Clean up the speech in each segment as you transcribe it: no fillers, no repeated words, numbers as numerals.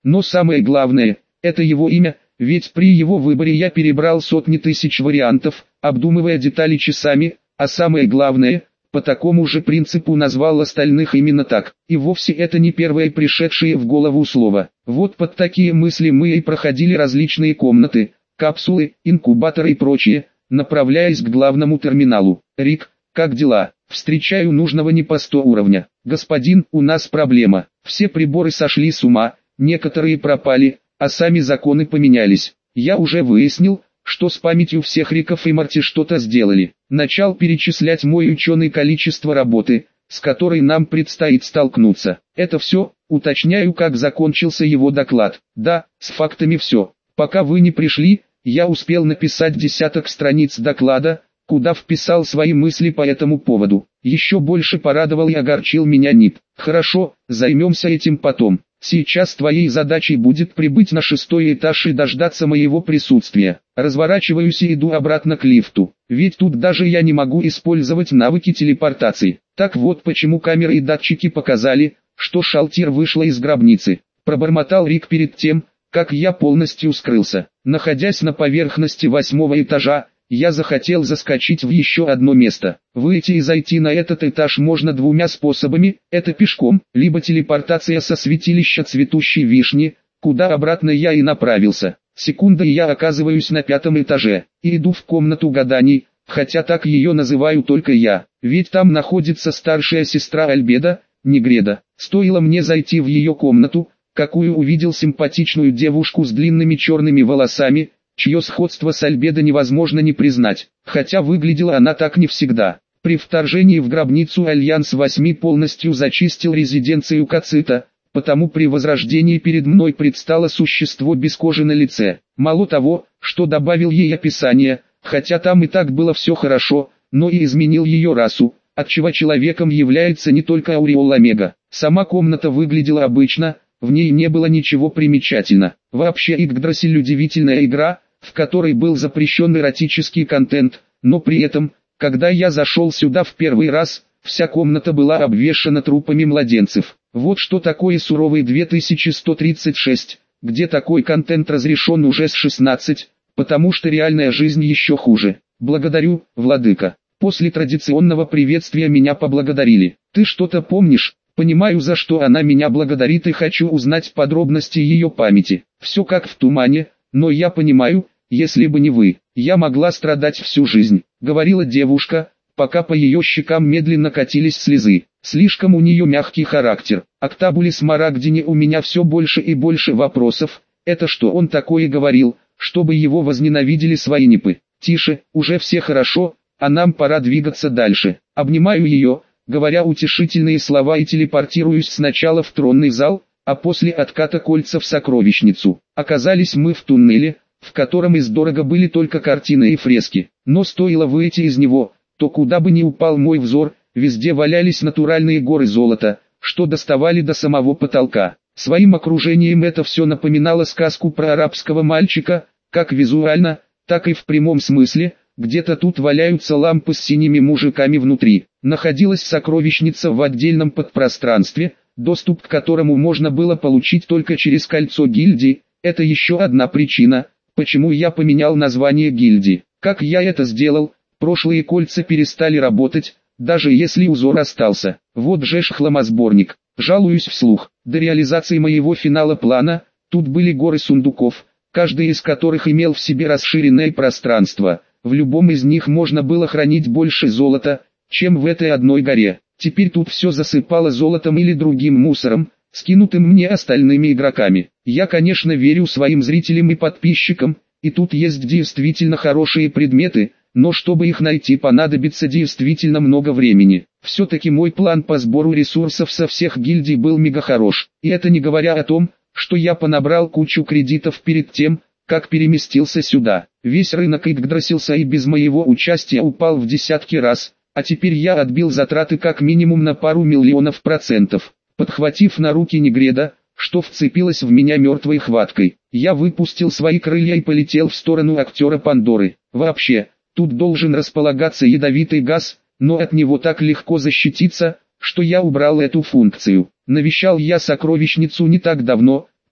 Но самое главное, это его имя, ведь при его выборе я перебрал сотни тысяч вариантов, обдумывая детали часами, а самое главное, по такому же принципу назвал остальных именно так. И вовсе это не первое пришедшее в голову слово. Вот под такие мысли мы и проходили различные комнаты, капсулы, инкубаторы и прочее, направляясь к главному терминалу. «Рик, как дела?» «Встречаю нужного не по 100 уровня. Господин, у нас проблема. Все приборы сошли с ума, некоторые пропали, а сами законы поменялись. Я уже выяснил, что с памятью всех Риков и Морти что-то сделали. Начал перечислять мой ученый количество работы, с которой нам предстоит столкнуться. Это все, уточняю, как закончился его доклад. Да, с фактами все. Пока вы не пришли, я успел написать десяток страниц доклада, куда вписал свои мысли по этому поводу. Еще больше порадовал и огорчил меня НИП. Хорошо, займемся этим потом. Сейчас твоей задачей будет прибыть на 6-й этаж и дождаться моего присутствия. Разворачиваюсь и иду обратно к лифту. Ведь тут даже я не могу использовать навыки телепортации. Так вот почему камеры и датчики показали, что Шалтир вышла из гробницы. Пробормотал Рик перед тем, как я полностью скрылся. Находясь на поверхности 8-го этажа, я захотел заскочить в еще одно место. Выйти и зайти на этот этаж можно двумя способами, это пешком, либо телепортация со святилища цветущей вишни, куда обратно я и направился. Секунда и я оказываюсь на 5-м этаже, и иду в комнату гаданий, хотя так ее называю только я, ведь там находится старшая сестра Альбеда, Негреда. Стоило мне зайти в ее комнату, какую увидел симпатичную девушку с длинными черными волосами, чье сходство с Альбедо невозможно не признать, хотя выглядела она так не всегда. При вторжении в гробницу Альянс 8 полностью зачистил резиденцию Кацита, потому при возрождении перед мной предстало существо без кожи на лице. Мало того, что добавил ей описание, хотя там и так было все хорошо, но и изменил ее расу, отчего человеком является не только Ауреол Омега. Сама комната выглядела обычно, в ней не было ничего примечательного. Вообще Игдрасиль удивительная игра, в которой был запрещен эротический контент, но при этом, когда я зашел сюда в первый раз, вся комната была обвешана трупами младенцев. Вот что такое суровый 2136, где такой контент разрешен уже с 16, потому что реальная жизнь еще хуже. Благодарю, владыка. После традиционного приветствия меня поблагодарили. Ты что-то помнишь? Понимаю, за что она меня благодарит, и хочу узнать подробности ее памяти. Все как в тумане. Но я понимаю, если бы не вы, я могла страдать всю жизнь, говорила девушка, пока по ее щекам медленно катились слезы. Слишком у нее мягкий характер. А к Табуле Смарагдине у меня все больше и больше вопросов. Это что он такое говорил, чтобы его возненавидели свои НИПы? Тише, уже все хорошо, а нам пора двигаться дальше. Обнимаю ее, говоря утешительные слова, и телепортируюсь сначала в тронный зал, а после отката кольца в сокровищницу. Оказались мы в туннеле, в котором из дорого были только картины и фрески. Но стоило выйти из него, то куда бы ни упал мой взор, везде валялись натуральные горы золота, что доставали до самого потолка. Своим окружением это все напоминало сказку про арабского мальчика, как визуально, так и в прямом смысле. Где-то тут валяются лампы с синими мужиками внутри. Находилась сокровищница в отдельном подпространстве, доступ к которому можно было получить только через кольцо гильдии. Это еще одна причина, почему я поменял название гильдии. Как я это сделал? Прошлые кольца перестали работать, даже если узор остался. Вот же ж хламосборник. Жалуюсь вслух. До реализации моего финала плана, тут были горы сундуков, каждый из которых имел в себе расширенное пространство. В любом из них можно было хранить больше золота, чем в этой одной горе. Теперь тут все засыпало золотом или другим мусором, скинутым мне остальными игроками. Я, конечно, верю своим зрителям и подписчикам, и тут есть действительно хорошие предметы, но чтобы их найти, понадобится действительно много времени. Все-таки мой план по сбору ресурсов со всех гильдий был мега хорош, и это не говоря о том, что я понабрал кучу кредитов перед тем, как переместился сюда. Весь рынок Игдрасилса и без моего участия упал в десятки раз, а теперь я отбил затраты как минимум на пару миллионов процентов. Подхватив на руки Негреда, что вцепилась в меня мертвой хваткой, я выпустил свои крылья и полетел в сторону актера Пандоры. Вообще, тут должен располагаться ядовитый газ, но от него так легко защититься, что я убрал эту функцию. Навещал я сокровищницу не так давно,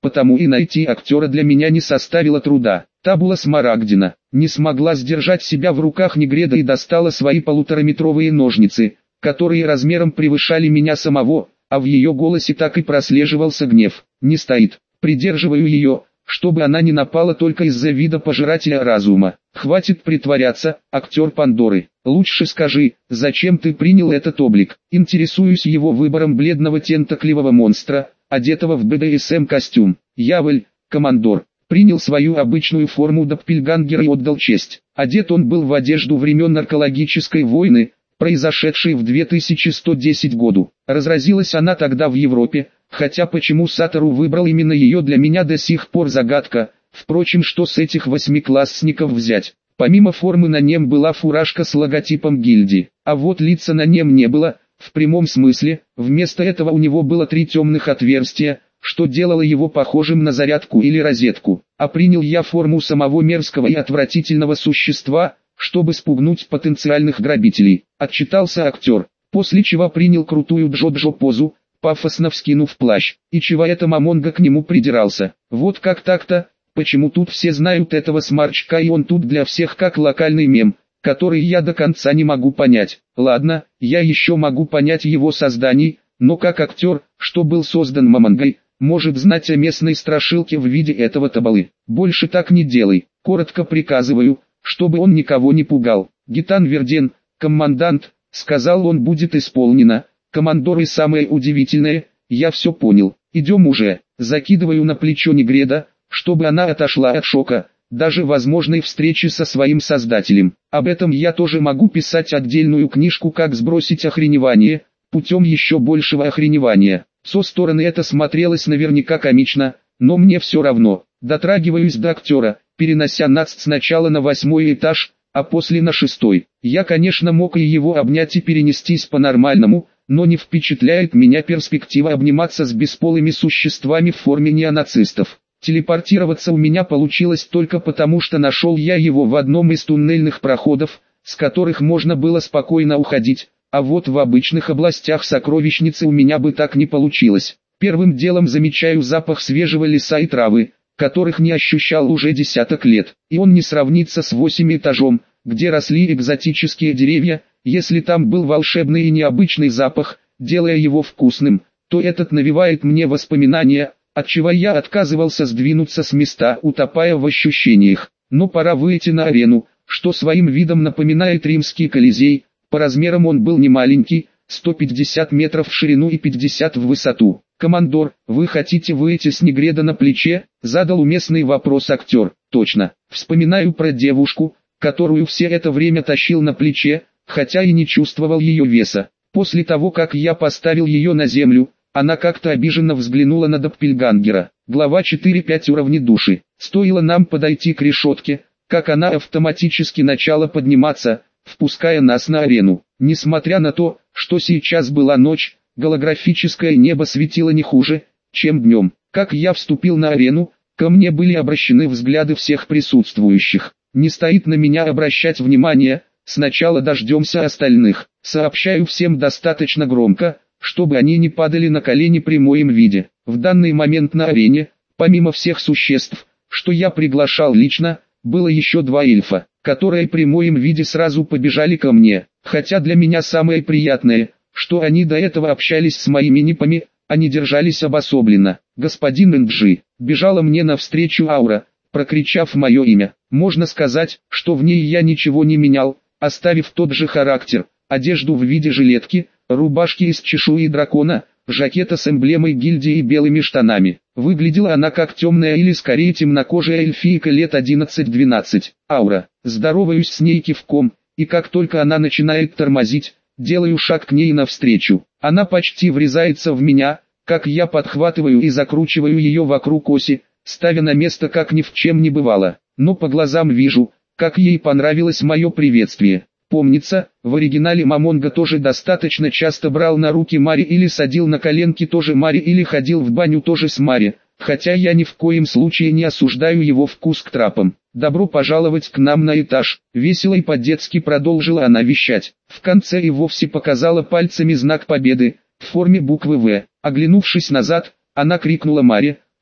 потому и найти актера для меня не составило труда. Табула Смарагдина не смогла сдержать себя в руках Негреда и достала свои 1,5-метровые ножницы, которые размером превышали меня самого, а в ее голосе так и прослеживался гнев. Не стоит, придерживаю ее, чтобы она не напала только из-за вида пожирателя разума. Хватит притворяться, актер Пандоры. Лучше скажи, зачем ты принял этот облик? Интересуюсь его выбором бледного тентакливого монстра, одетого в БДСМ-костюм. Яволь, командор, принял свою обычную форму доппельгангера и отдал честь. Одет он был в одежду времен наркологической войны, произошедшей в 2110 году. Разразилась она тогда в Европе, хотя почему Сатору выбрал именно ее, для меня до сих пор загадка. Впрочем, что с этих 8-классников взять? Помимо формы на нем была фуражка с логотипом гильдии, а вот лица на нем не было, в прямом смысле. Вместо этого у него было 3 темных отверстия, что делало его похожим на зарядку или розетку. А принял я форму самого мерзкого и отвратительного существа, чтобы спугнуть потенциальных грабителей. Отчитался актер, после чего принял крутую джо-джо позу, пафосно вскинув плащ. И чего это Мамонга к нему придирался? Вот как так-то? Почему тут все знают этого смарчка и он тут для всех как локальный мем, который я до конца не могу понять? Ладно, я еще могу понять его созданий, но как актер, что был создан Мамонгой, может знать о местной страшилке в виде этого табалы? Больше так не делай, коротко приказываю, чтобы он никого не пугал. Гитан Верден, командант, сказал он, будет исполнено. Командор, и самое удивительное, я все понял. Идем уже. Закидываю на плечо Негреда, чтобы она отошла от шока, даже возможной встречи со своим создателем. Об этом я тоже могу писать отдельную книжку, как сбросить охреневание, путем еще большего охреневания. Со стороны это смотрелось наверняка комично, но мне все равно. Дотрагиваюсь до актера, перенося нас сначала на 8-й этаж, а после на 6-й. Я, конечно, мог и его обнять и перенестись по-нормальному, но не впечатляет меня перспектива обниматься с бесполыми существами в форме неонацистов. Телепортироваться у меня получилось только потому, что нашел я его в одном из туннельных проходов, с которых можно было спокойно уходить, а вот в обычных областях сокровищницы у меня бы так не получилось. Первым делом замечаю запах свежего леса и травы, которых не ощущал уже десяток лет, и он не сравнится с 8 этажом, где росли экзотические деревья. Если там был волшебный и необычный запах, делая его вкусным, то этот навевает мне воспоминания, отчего я отказывался сдвинуться с места, утопая в ощущениях. Но пора выйти на арену, что своим видом напоминает римский Колизей. По размерам он был не маленький, 150 метров в ширину и 50 в высоту. «Командор, вы хотите выйти с Негреда на плече?» — задал уместный вопрос актер. «Точно. Вспоминаю про девушку, которую все это время тащил на плече, хотя и не чувствовал ее веса. После того, как я поставил ее на землю, она как-то обиженно взглянула на доппельгангера. Глава 4-5 уровни души. Стоило нам подойти к решетке, как она автоматически начала подниматься, впуская нас на арену. Несмотря на то, что сейчас была ночь, голографическое небо светило не хуже, чем днем. Как я вступил на арену, ко мне были обращены взгляды всех присутствующих. Не стоит на меня обращать внимание, сначала дождемся остальных. Сообщаю всем достаточно громко, чтобы они не падали на колени при моем виде. В данный момент на арене, помимо всех существ, что я приглашал лично, было еще 2 эльфа, которые при моем виде сразу побежали ко мне. Хотя для меня самое приятное, что они до этого общались с моими нипами, они держались обособленно. «Господин Инджи», бежала мне навстречу аура, прокричав мое имя. Можно сказать, что в ней я ничего не менял, оставив тот же характер, одежду в виде жилетки, рубашки из чешуи дракона, жакета с эмблемой гильдии и белыми штанами. Выглядела она как темная или скорее темнокожая эльфийка лет 11-12. Аура. Здороваюсь с ней кивком, и как только она начинает тормозить, делаю шаг к ней навстречу. Она почти врезается в меня, как я подхватываю и закручиваю ее вокруг оси, ставя на место, как ни в чем не бывало. Но по глазам вижу, как ей понравилось мое приветствие. Помнится, в оригинале Мамонга тоже достаточно часто брал на руки Мари или садил на коленки тоже Мари или ходил в баню тоже с Мари, хотя я ни в коем случае не осуждаю его вкус к трапам. «Добро пожаловать к нам на этаж», — весело и по-детски продолжила она вещать. В конце и вовсе показала пальцами знак победы, в форме буквы «В». Оглянувшись назад, она крикнула Маре,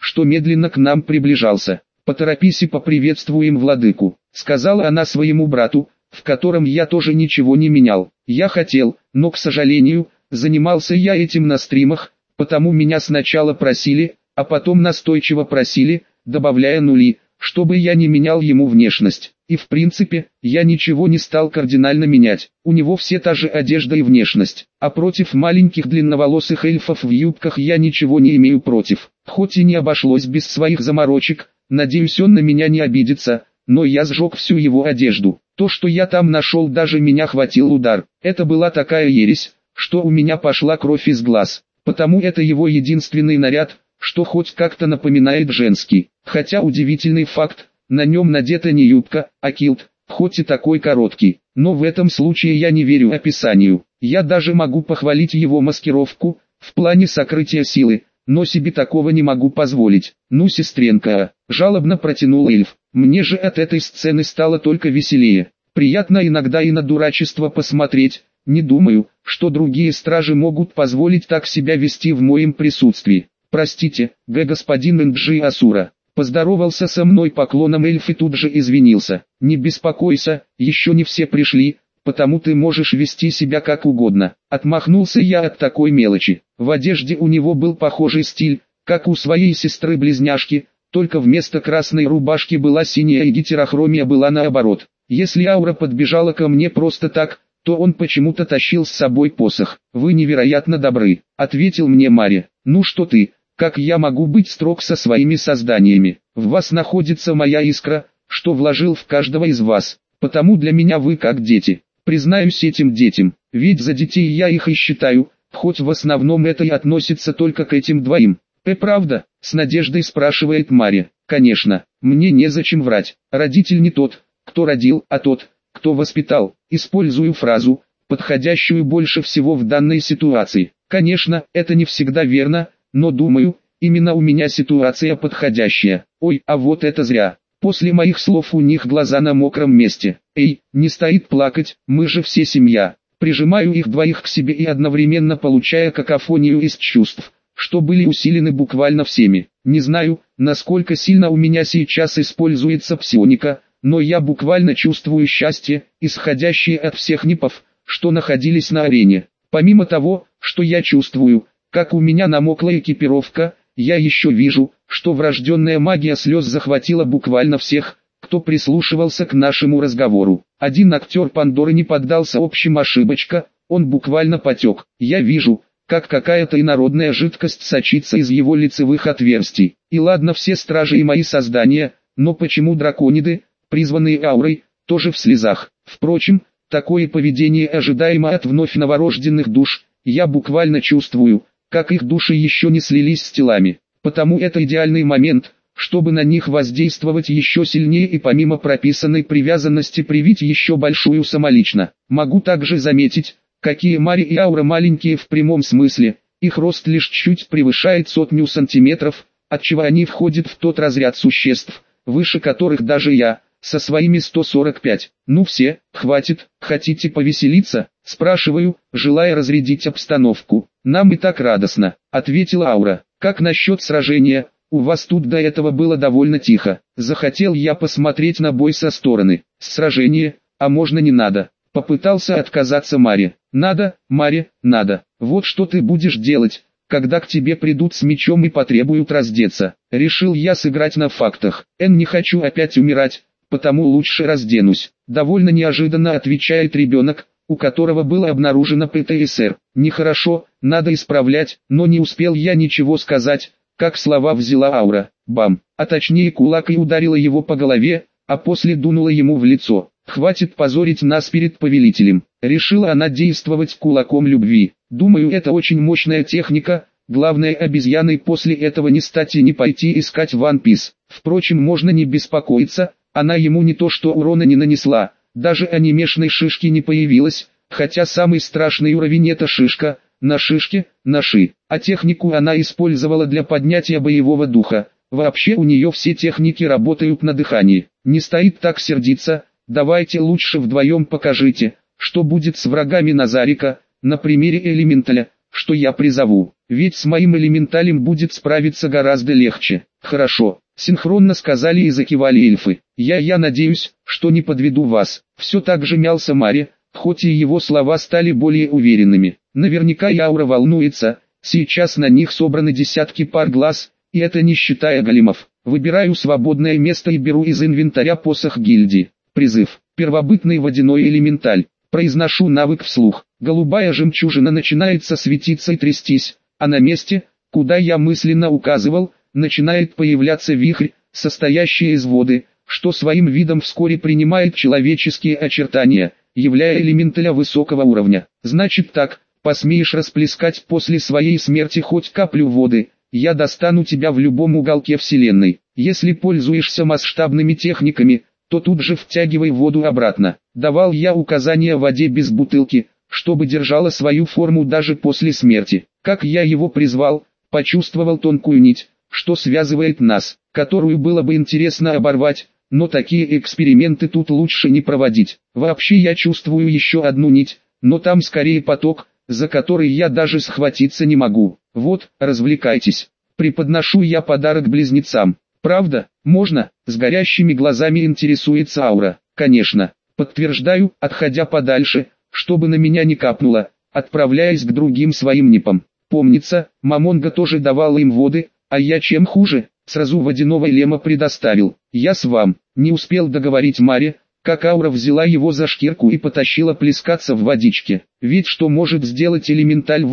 что медленно к нам приближался. «Поторопись и поприветствуем владыку», — сказала она своему брату, в котором я тоже ничего не менял. Я хотел, но, к сожалению, занимался я этим на стримах, потому меня сначала просили, а потом настойчиво просили, добавляя нули, чтобы я не менял ему внешность. И в принципе, я ничего не стал кардинально менять. У него все та же одежда и внешность. А против маленьких длинноволосых эльфов в юбках я ничего не имею против. Хоть и не обошлось без своих заморочек, надеюсь, он на меня не обидится, но я сжег всю его одежду. То, что я там нашел, даже меня хватил удар. Это была такая ересь, что у меня пошла кровь из глаз. Потому это его единственный наряд, что хоть как-то напоминает женский. Хотя удивительный факт, на нем надета не юбка, а килт, хоть и такой короткий. Но в этом случае я не верю описанию. Я даже могу похвалить его маскировку, в плане сокрытия силы, но себе такого не могу позволить. «Ну, сестренка», — жалобно протянул эльф, — «мне же от этой сцены стало только веселее. Приятно иногда и на дурачество посмотреть. Не думаю, что другие стражи могут позволить так себя вести в моем присутствии. Простите, господин Энджи Асура». Поздоровался со мной поклоном эльф и тут же извинился. «Не беспокойся, еще не все пришли, потому ты можешь вести себя как угодно». Отмахнулся я от такой мелочи. В одежде у него был похожий стиль, как у своей сестры-близняшки, только вместо красной рубашки была синяя и гетерохромия была наоборот. Если аура подбежала ко мне просто так, то он почему-то тащил с собой посох. «Вы невероятно добры», — ответил мне Мари. «Ну что ты, как я могу быть строг со своими созданиями? В вас находится моя искра, что вложил в каждого из вас, потому для меня вы как дети. Признаюсь этим детям, ведь за детей я их и считаю, хоть в основном это и относится только к этим двоим». «Правда?» — с надеждой спрашивает Мари. «Конечно, мне незачем врать. Родитель не тот, кто родил, а тот, кто воспитал». Использую фразу, подходящую больше всего в данной ситуации. Конечно, это не всегда верно, но думаю, именно у меня ситуация подходящая. Ой, а вот это зря. После моих слов у них глаза на мокром месте. Эй, не стоит плакать, мы же все семья. Прижимаю их двоих к себе и одновременно получая какофонию из чувств, что были усилены буквально всеми. Не знаю, насколько сильно у меня сейчас используется псионика, но я буквально чувствую счастье, исходящее от всех нипов, что находились на арене. Помимо того, что я чувствую, как у меня намокла экипировка, я еще вижу, что врожденная магия слез захватила буквально всех, кто прислушивался к нашему разговору. Один актер Пандоры не поддался общим ошибочка, он буквально потек. Я вижу, как какая-то инородная жидкость сочится из его лицевых отверстий. И ладно все стражи и мои создания, но почему дракониды, призванные аурой, тоже в слезах? Впрочем, такое поведение ожидаемо от вновь новорожденных душ. Я буквально чувствую, как их души еще не слились с телами. Потому это идеальный момент, чтобы на них воздействовать еще сильнее и помимо прописанной привязанности привить еще большую самолично. Могу также заметить, какие Мари и Аура маленькие в прямом смысле, их рост лишь чуть превышает 100 сантиметров, отчего они входят в тот разряд существ, выше которых даже я, со своими 145. «Ну все, хватит, хотите повеселиться?» – спрашиваю, желая разрядить обстановку. «Нам и так радостно», – ответила Аура. «Как насчет сражения? У вас тут до этого было довольно тихо. Захотел я посмотреть на бой со стороны. Сражение, а можно не надо?» Попытался отказаться Мари. «Надо, Мари, надо. Вот что ты будешь делать, когда к тебе придут с мечом и потребуют раздеться». Решил я сыграть на фактах. Не хочу опять умирать, потому лучше разденусь. Довольно неожиданно отвечает ребенок, у которого было обнаружено ПТСР. Нехорошо, надо исправлять, но не успел я ничего сказать, как слова взяла Аура. Бам, а точнее кулак и ударила его по голове, а после дунула ему в лицо. «Хватит позорить нас перед повелителем». Решила она действовать кулаком любви. Думаю, это очень мощная техника, главное обезьяной после этого не стать и не пойти искать One Piece. Впрочем, можно не беспокоиться, она ему не то что урона не нанесла, даже анимешной шишки не появилась, хотя самый страшный уровень это шишка, на шишке, наши. А технику она использовала для поднятия боевого духа. Вообще у нее все техники работают на дыхании. Не стоит так сердиться. Давайте лучше вдвоем покажите, что будет с врагами Назарика, на примере элементаля, что я призову. ведь с моим элементалем будет справиться гораздо легче. Хорошо, синхронно сказали и закивали эльфы. Я надеюсь, что не подведу вас. Все так же мялся Мари, хоть и его слова стали более уверенными. Наверняка и аура волнуется, сейчас на них собраны десятки пар глаз, и это не считая големов. Выбираю свободное место и беру из инвентаря посох гильдии. Призыв. Первобытный водяной элементаль. Произношу навык вслух. Голубая жемчужина начинается светиться и трястись, а на месте, куда я мысленно указывал, начинает появляться вихрь, состоящий из воды, что своим видом вскоре принимает человеческие очертания, являя элементаля высокого уровня. Значит так, посмеешь расплескать после своей смерти хоть каплю воды, я достану тебя в любом уголке вселенной. Если пользуешься масштабными техниками, то тут же втягивай воду обратно. Давал я указания воде без бутылки, чтобы держала свою форму даже после смерти. Как я его призвал, почувствовал тонкую нить, что связывает нас, которую было бы интересно оборвать, но такие эксперименты тут лучше не проводить. Вообще я чувствую еще одну нить, но там скорее поток, за который я даже схватиться не могу. Вот, развлекайтесь. Преподношу я подарок близнецам. Правда, можно? С горящими глазами интересуется аура. Конечно. Подтверждаю, отходя подальше, чтобы на меня не капнуло, отправляясь к другим своим нипам. Помнится, Мамонга тоже давал им воды, а я чем хуже, сразу водяного лема предоставил. Я с вам. Не успел договорить Мари, как аура взяла его за шкирку и потащила плескаться в водичке. Ведь что может сделать элементаль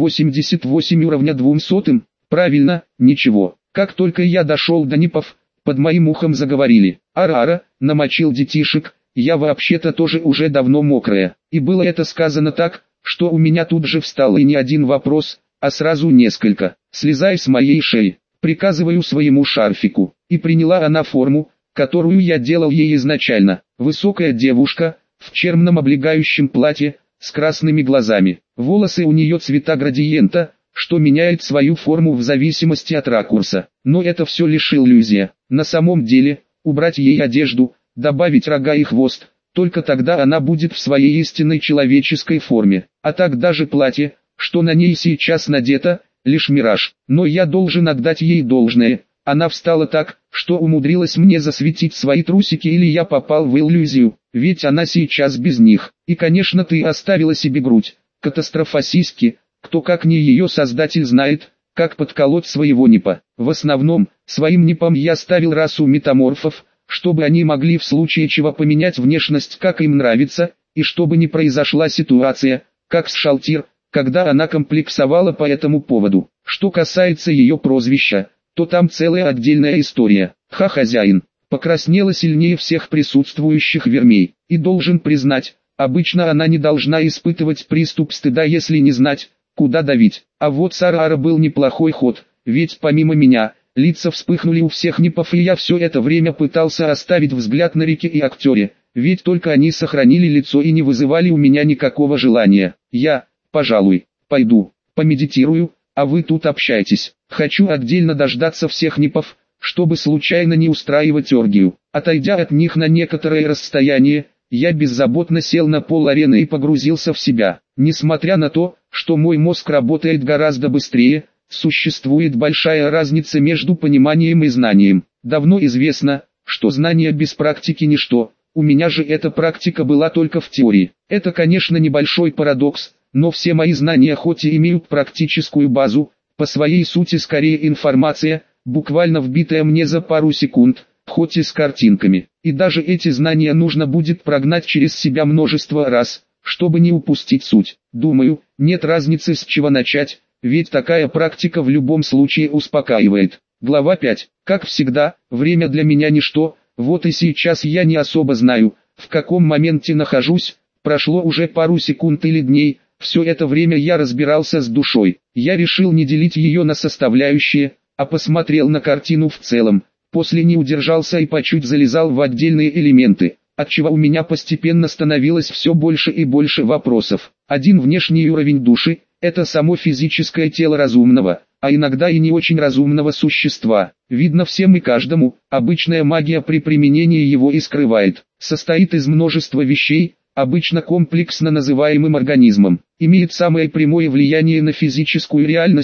88 уровня 200? Правильно, ничего. Как только я дошел до нипов, под моим ухом заговорили. Ара-ара, намочил детишек, я вообще-то тоже уже давно мокрая. И было это сказано так, что у меня тут же встал и не один вопрос, а сразу несколько. Слезай с моей шеи, приказываю своему шарфику. И приняла она форму, которую я делал ей изначально. Высокая девушка, в черном облегающем платье, с красными глазами. Волосы у нее цвета градиента, что меняет свою форму в зависимости от ракурса. Но это все лишь иллюзия. На самом деле, убрать ей одежду, добавить рога и хвост, только тогда она будет в своей истинной человеческой форме. А так даже платье, что на ней сейчас надето, лишь мираж. Но я должен отдать ей должное. Она встала так, что умудрилась мне засветить свои трусики, или я попал в иллюзию, ведь она сейчас без них. И конечно ты оставила себе грудь. Катастрофа сиськи, кто как не ее создатель знает, как подколоть своего нипа. В основном, своим нипам я ставил расу метаморфов, чтобы они могли в случае чего поменять внешность как им нравится, и чтобы не произошла ситуация, как с Шалтир, когда она комплексовала по этому поводу. Что касается ее прозвища, то там целая отдельная история. Хозяин. Покраснела сильнее всех присутствующих вермей. И должен признать, обычно она не должна испытывать приступ стыда, если не знать, куда давить. А вот с Ара-ара был неплохой ход, ведь помимо меня, лица вспыхнули у всех нипов, и я все это время пытался оставить взгляд на реке и актере, ведь только они сохранили лицо и не вызывали у меня никакого желания. Я, пожалуй, пойду, помедитирую, а вы тут общайтесь. Хочу отдельно дождаться всех нипов, чтобы случайно не устраивать оргию. Отойдя от них на некоторое расстояние, я беззаботно сел на пол арены и погрузился в себя. Несмотря на то, что мой мозг работает гораздо быстрее, существует большая разница между пониманием и знанием. Давно известно, что знание без практики ничто, у меня же эта практика была только в теории. Это, конечно, небольшой парадокс, но все мои знания хоть и имеют практическую базу, по своей сути скорее информация, буквально вбитая мне за пару секунд, хоть и с картинками. И даже эти знания нужно будет прогнать через себя множество раз, чтобы не упустить суть. Думаю, нет разницы с чего начать, ведь такая практика в любом случае успокаивает. Глава 5. Как всегда, время для меня ничто, вот и сейчас я не особо знаю, в каком моменте нахожусь, прошло уже пару секунд или дней, все это время я разбирался с душой. Я решил не делить ее на составляющие, а посмотрел на картину в целом. После не удержался и по чуть залезал в отдельные элементы, отчего у меня постепенно становилось все больше и больше вопросов. Один внешний уровень души – это само физическое тело разумного, а иногда и не очень разумного существа. Видно всем и каждому, обычная магия при применении его и скрывает. Состоит из множества вещей, обычно комплексно называемым организмом. Имеет самое прямое влияние на физическую реальность,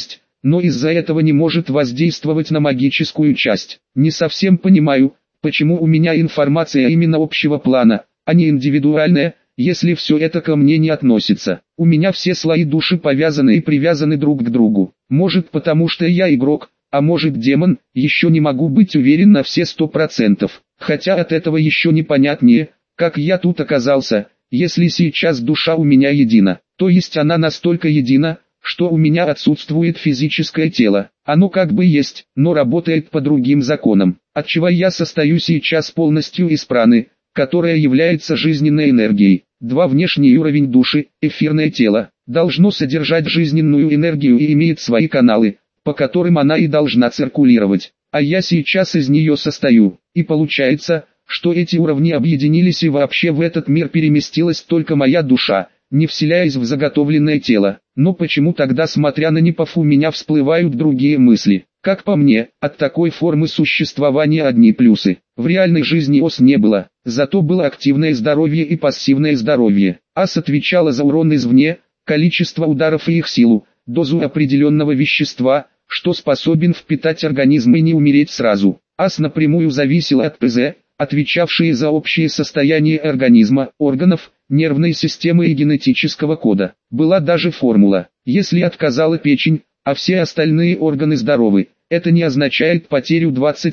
но из-за этого не может воздействовать на магическую часть. Не совсем понимаю, почему у меня информация именно общего плана, а не индивидуальная, если все это ко мне не относится. У меня все слои души повязаны и привязаны друг к другу. Может потому что я игрок, а может демон, еще не могу быть уверен на все 100%. Хотя от этого еще непонятнее, как я тут оказался, если сейчас душа у меня едина. То есть она настолько едина, что у меня отсутствует физическое тело. Оно как бы есть, но работает по другим законам. Отчего я состою сейчас полностью из праны, которая является жизненной энергией. 2. Внешний уровень души, эфирное тело, должно содержать жизненную энергию и имеет свои каналы, по которым она и должна циркулировать. А я сейчас из нее состою. И получается, что эти уровни объединились и вообще в этот мир переместилась только моя душа, не вселяясь в заготовленное тело. Но почему тогда, смотря на Непов, у меня всплывают другие мысли? Как по мне, от такой формы существования одни плюсы. В реальной жизни ОС не было, зато было активное здоровье и пассивное здоровье. АС отвечала за урон извне, количество ударов и их силу, дозу определенного вещества, что способен впитать организм и не умереть сразу. АС напрямую зависел от ПЗ, отвечавшие за общее состояние организма, органов, нервной системы и генетического кода. Была даже формула: если отказала печень, а все остальные органы здоровы, это не означает потерю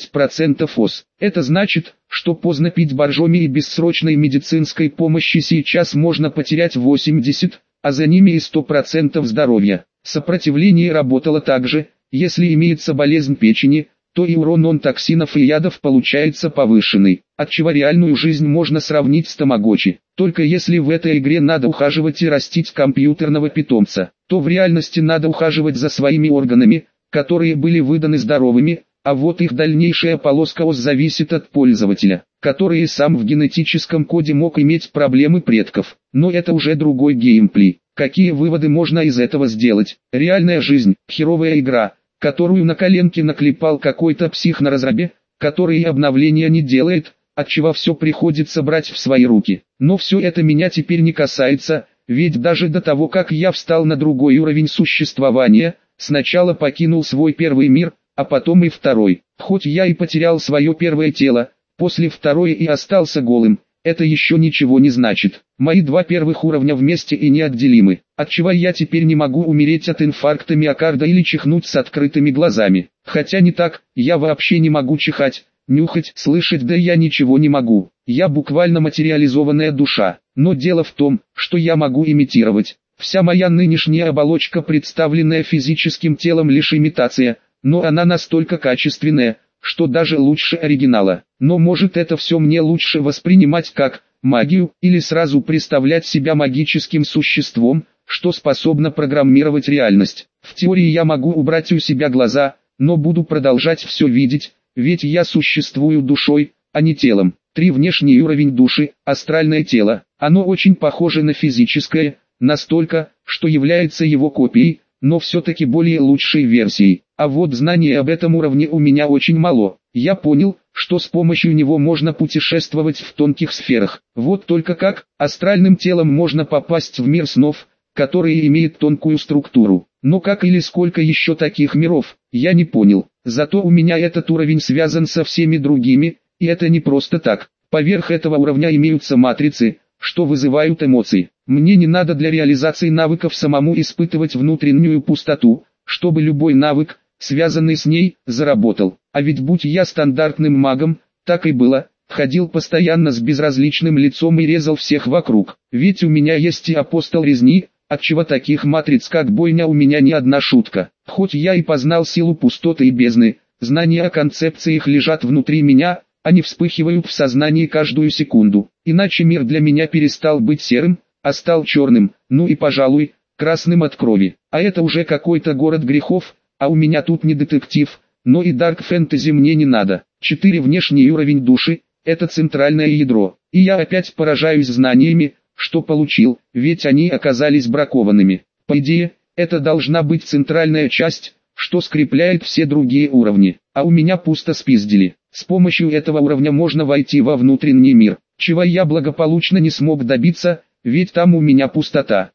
20% ОС. Это значит, что поздно пить боржоми и без срочной медицинской помощи сейчас можно потерять 80%, а за ними и 100% здоровья. Сопротивление работало так же: если имеется болезнь печени, то и урон токсинов и ядов получается повышенный, отчего реальную жизнь можно сравнить с тамагочи. Только если в этой игре надо ухаживать и растить компьютерного питомца, то в реальности надо ухаживать за своими органами, которые были выданы здоровыми, а вот их дальнейшая полоска ОС зависит от пользователя, который и сам в генетическом коде мог иметь проблемы предков. Но это уже другой геймплей. Какие выводы можно из этого сделать? Реальная жизнь – херовая игра, которую на коленке наклепал какой-то псих на разрабе, который и обновления не делает, отчего все приходится брать в свои руки. Но все это меня теперь не касается, ведь даже до того, как я встал на другой уровень существования, сначала покинул свой первый мир, а потом и второй. Хоть я и потерял свое первое тело, после второе и остался голым, это еще ничего не значит. Мои 2 первых уровня вместе и неотделимы, отчего я теперь не могу умереть от инфаркта миокарда или чихнуть с открытыми глазами. Хотя не так, я вообще не могу чихать, нюхать, слышать, да я ничего не могу. Я буквально материализованная душа. Но дело в том, что я могу имитировать. Вся моя нынешняя оболочка, представленная физическим телом, лишь имитация, но она настолько качественная, что даже лучше оригинала. Но может это все мне лучше воспринимать как магию, или сразу представлять себя магическим существом, что способно программировать реальность. В теории я могу убрать у себя глаза, но буду продолжать все видеть, ведь я существую душой, а не телом. 3. Внешний уровень души, астральное тело. Оно очень похоже на физическое, настолько, что является его копией, но все-таки более лучшей версией. А вот знаний об этом уровне у меня очень мало. Я понял, что с помощью него можно путешествовать в тонких сферах. Вот только как? Астральным телом можно попасть в мир снов, который имеет тонкую структуру. Но как или сколько еще таких миров, я не понял. Зато у меня этот уровень связан со всеми другими, и это не просто так. Поверх этого уровня имеются матрицы, что вызывают эмоции. Мне не надо для реализации навыков самому испытывать внутреннюю пустоту, чтобы любой навык, связанный с ней, заработал. А ведь будь я стандартным магом, так и было, ходил постоянно с безразличным лицом и резал всех вокруг. Ведь у меня есть и апостол резни, отчего таких матриц как бойня у меня не одна шутка. Хоть я и познал силу пустоты и бездны, знания о концепциях лежат внутри меня, они вспыхивают в сознании каждую секунду. Иначе мир для меня перестал быть серым, а стал черным, ну и, пожалуй, красным от крови. А это уже какой-то город грехов, а у меня тут не детектив, но и дарк фэнтези мне не надо. 4. Внешний уровень души, это центральное ядро. И я опять поражаюсь знаниями, что получил, ведь они оказались бракованными. По идее, это должна быть центральная часть, что скрепляет все другие уровни. А у меня пусто спиздили. С помощью этого уровня можно войти во внутренний мир, чего я благополучно не смог добиться, ведь там у меня пустота.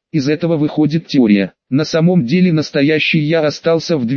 из этого выходит теория. На самом деле настоящий я остался в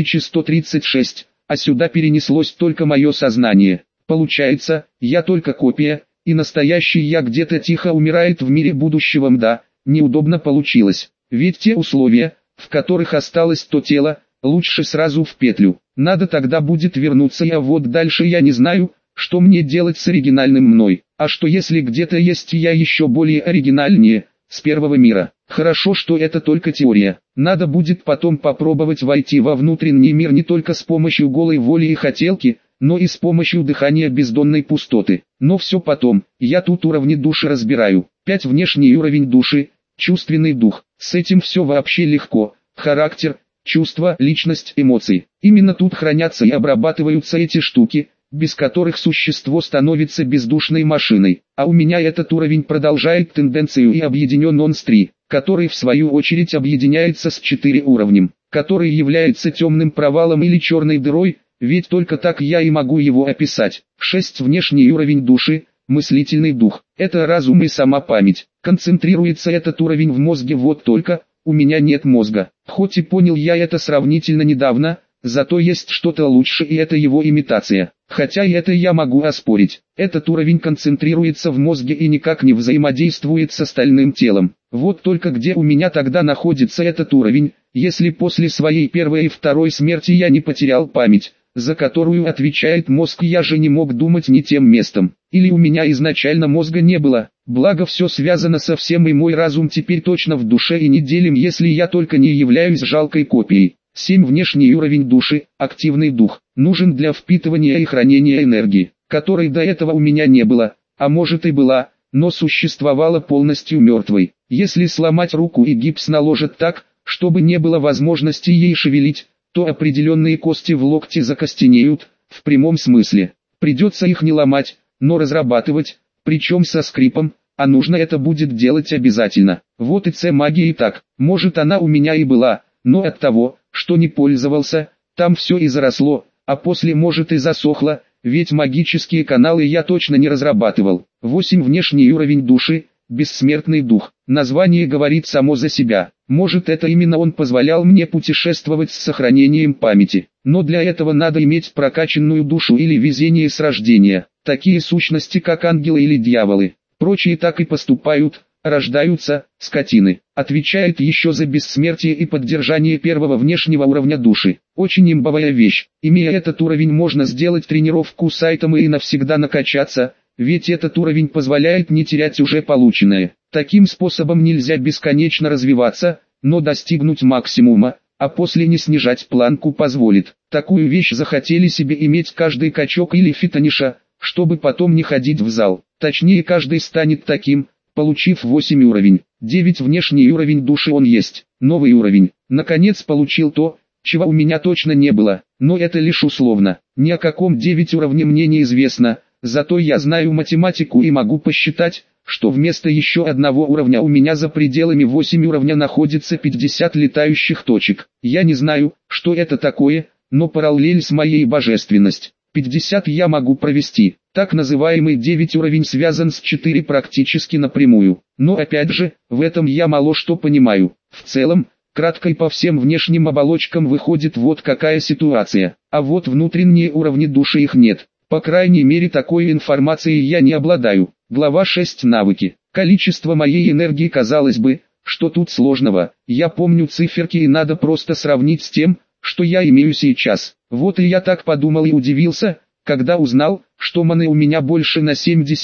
2136, а сюда перенеслось только мое сознание. Получается, я только копия, и настоящий я где-то тихо умирает в мире будущего мда. Неудобно получилось, ведь те условия, в которых осталось то тело, лучше сразу в петлю. Надо тогда будет вернуться, а вот дальше я не знаю, что мне делать с оригинальным мной. А что если где-то есть я еще более оригинальнее, с первого мира? Хорошо, что это только теория. Надо будет потом попробовать войти во внутренний мир не только с помощью голой воли и хотелки, но и с помощью дыхания бездонной пустоты. Но все потом, я тут уровни души разбираю. 5 внешний уровень души, чувственный дух. С этим все вообще легко. Характер, чувства, личность, эмоции. Именно тут хранятся и обрабатываются эти штуки, без которых существо становится бездушной машиной. А у меня этот уровень продолжает тенденцию и объединен он с 3, который в свою очередь объединяется с 4 уровнем, который является темным провалом или черной дырой, ведь только так я и могу его описать. 6 внешний уровень души, мыслительный дух. Это разум и сама память. Концентрируется этот уровень в мозге, вот только у меня нет мозга. Хоть и понял я это сравнительно недавно, зато есть что-то лучше, и это его имитация. Хотя и это я могу оспорить. Этот уровень концентрируется в мозге и никак не взаимодействует с остальным телом. Вот только где у меня тогда находится этот уровень, если после своей первой и второй смерти я не потерял память, за которую отвечает мозг, я же не мог думать не тем местом. Или у меня изначально мозга не было, благо все связано со всем, и мой разум теперь точно в душе и не делим, если я только не являюсь жалкой копией. 7 внешний уровень души, активный дух, нужен для впитывания и хранения энергии, которой до этого у меня не было, а может и была, но существовала полностью мертвой. Если сломать руку и гипс наложат так, чтобы не было возможности ей шевелить, то определенные кости в локте закостенеют, в прямом смысле. Придется их не ломать, но разрабатывать, причем со скрипом, а нужно это будет делать обязательно. Вот и магия и так, может она у меня и была, но от того, что не пользовался, там все и заросло, а после может и засохло, ведь магические каналы я точно не разрабатывал. 8 внешний уровень души, бессмертный дух. Название говорит само за себя. Может, это именно он позволял мне путешествовать с сохранением памяти. Но для этого надо иметь прокачанную душу или везение с рождения. Такие сущности, как ангелы или дьяволы. Прочие так и поступают, рождаются, скотины. Отвечает еще за бессмертие и поддержание первого внешнего уровня души. Очень имбовая вещь. Имея этот уровень, можно сделать тренировку сайтом и навсегда накачаться, ведь этот уровень позволяет не терять уже полученное. Таким способом нельзя бесконечно развиваться, но достигнуть максимума, а после не снижать планку позволит. Такую вещь захотели себе иметь каждый качок или фитониша, чтобы потом не ходить в зал. Точнее, каждый станет таким, получив 8 уровень. 9 внешний уровень души он есть. Новый уровень. Наконец получил то, чего у меня точно не было, но это лишь условно. Ни о каком 9 уровне мне не известно. Зато я знаю математику и могу посчитать, что вместо еще одного уровня у меня за пределами 8 уровня находится 50 летающих точек. Я не знаю, что это такое, но параллель с моей божественность. 50 я могу провести. Так называемый 9 уровень связан с 4 практически напрямую. Но опять же, в этом я мало что понимаю. В целом, кратко и по всем внешним оболочкам выходит вот какая ситуация. А вот внутренние уровни души их нет. По крайней мере, такой информацией я не обладаю. Глава 6. Навыки. Количество моей энергии, казалось бы, что тут сложного. Я помню циферки и надо просто сравнить с тем, что я имею сейчас. Вот и я так подумал и удивился, когда узнал, что маны у меня больше на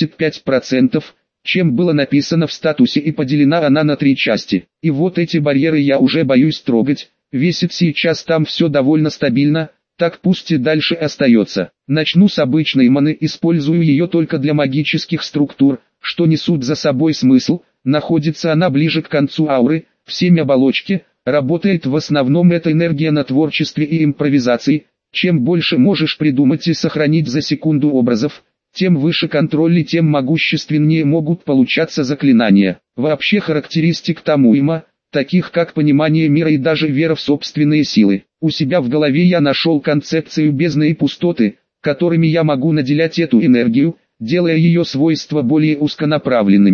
75%, чем было написано в статусе, и поделена она на 3 части. И вот эти барьеры я уже боюсь трогать, весит сейчас там все довольно стабильно. Так пусть и дальше остается. Начну с обычной маны, использую ее только для магических структур, что несут за собой смысл. Находится она ближе к концу ауры, в 7 оболочки, работает в основном эта энергия на творчестве и импровизации. Чем больше можешь придумать и сохранить за секунду образов, тем выше контроль и тем могущественнее могут получаться заклинания. Вообще характеристик тому уйма, таких как понимание мира и даже вера в собственные силы. У себя в голове я нашел концепцию бездны и пустоты, которыми я могу наделять эту энергию, делая ее свойства более узконаправленными.